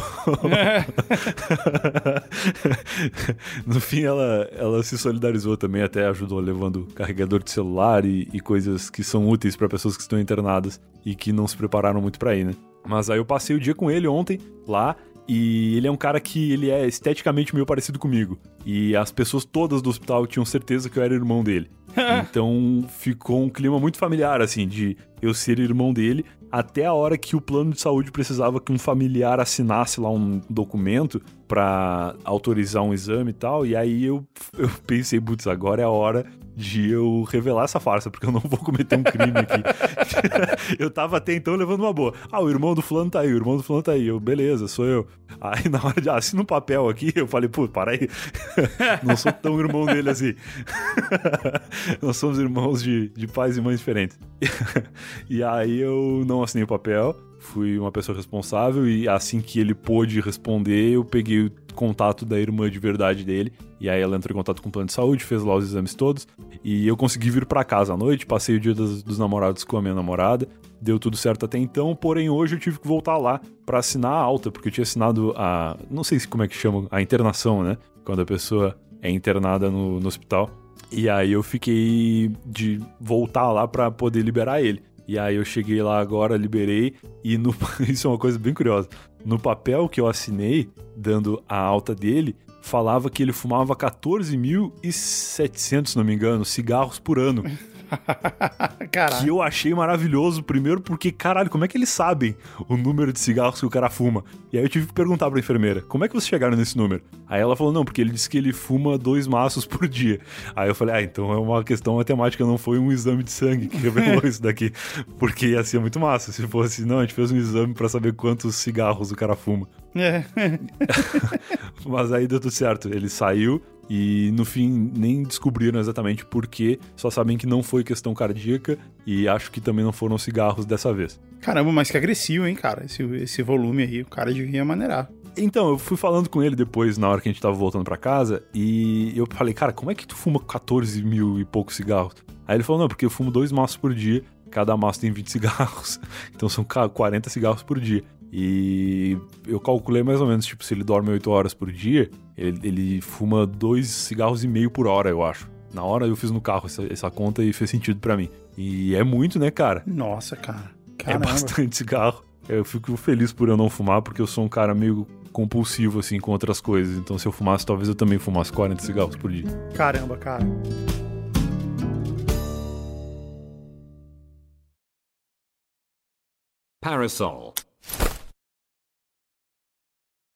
[SPEAKER 6] No fim, ela se solidarizou também, até ajudou levando carregador de celular e coisas que são úteis para pessoas que estão internadas e que não se prepararam muito para ir, né? Mas aí eu passei o dia com ele ontem, lá, e ele é um cara que ele é esteticamente meio parecido comigo. E as pessoas todas do hospital tinham certeza que eu era irmão dele. Então ficou um clima muito familiar, assim, de eu ser irmão dele, até a hora que o plano de saúde precisava que um familiar assinasse lá um documento
[SPEAKER 3] pra autorizar um exame e tal, e aí eu pensei, putz, agora é a hora de eu revelar essa farsa, porque eu não vou cometer um crime aqui. Eu tava até então levando uma boa. O irmão do fulano tá aí, Eu, beleza, sou eu. Aí na hora de assina um papel aqui, eu falei, pô, para aí. Não sou tão irmão dele assim. Nós somos irmãos de pais e mães diferentes. E aí eu não assinei o papel, fui uma pessoa responsável e assim que ele pôde responder, eu peguei o contato da irmã de verdade dele, e aí ela entrou em contato com o plano de saúde, fez lá os exames todos, e eu consegui vir pra casa à noite, passei o dia dos namorados com a minha namorada, deu tudo certo até então, porém hoje eu tive que voltar lá pra assinar a alta, porque eu tinha assinado não sei como é que chama, a internação, né? Quando a pessoa é internada no hospital. E aí eu fiquei de voltar lá pra poder liberar ele. E aí eu cheguei lá agora, liberei, e isso é uma coisa bem curiosa. No papel que eu assinei, dando a alta dele, falava que ele fumava 14.700, se não me engano, cigarros por ano.
[SPEAKER 6] Caralho.
[SPEAKER 3] Que eu achei maravilhoso, primeiro porque, caralho, como é que eles sabem o número de cigarros que o cara fuma? E aí eu tive que perguntar pra enfermeira, como é que vocês chegaram nesse número? Aí ela falou, não, porque ele disse que ele fuma 2 maços por dia. Aí eu falei, então é uma questão matemática, não foi um exame de sangue que revelou isso daqui. Porque ia ser muito massa, se fosse, não, a gente fez um exame pra saber quantos cigarros o cara fuma. Mas aí deu tudo certo, ele saiu. E no fim nem descobriram exatamente por quê, só sabem que não foi questão cardíaca e acho que também não foram cigarros dessa vez.
[SPEAKER 6] Caramba, mas que agressivo, hein, cara, esse volume aí, o cara devia maneirar.
[SPEAKER 3] Então, eu fui falando com ele depois, na hora que a gente tava voltando pra casa, e eu falei, cara, como é que tu fuma 14 mil e poucos cigarros? Aí ele falou, não, porque eu fumo 2 maços por dia, cada maço tem 20 cigarros, então são 40 cigarros por dia. E eu calculei mais ou menos, tipo, se ele dorme 8 horas por dia, ele fuma 2 cigarros e meio por hora, eu acho. Na hora eu fiz no carro essa conta e fez sentido pra mim. E é muito, né, cara?
[SPEAKER 6] Nossa, cara. Caramba.
[SPEAKER 3] É bastante cigarro. Eu fico feliz por eu não fumar, porque eu sou um cara meio compulsivo, assim, com outras coisas. Então se eu fumasse, talvez eu também fumasse 40 cigarros por dia.
[SPEAKER 6] Caramba, cara.
[SPEAKER 7] Parasol.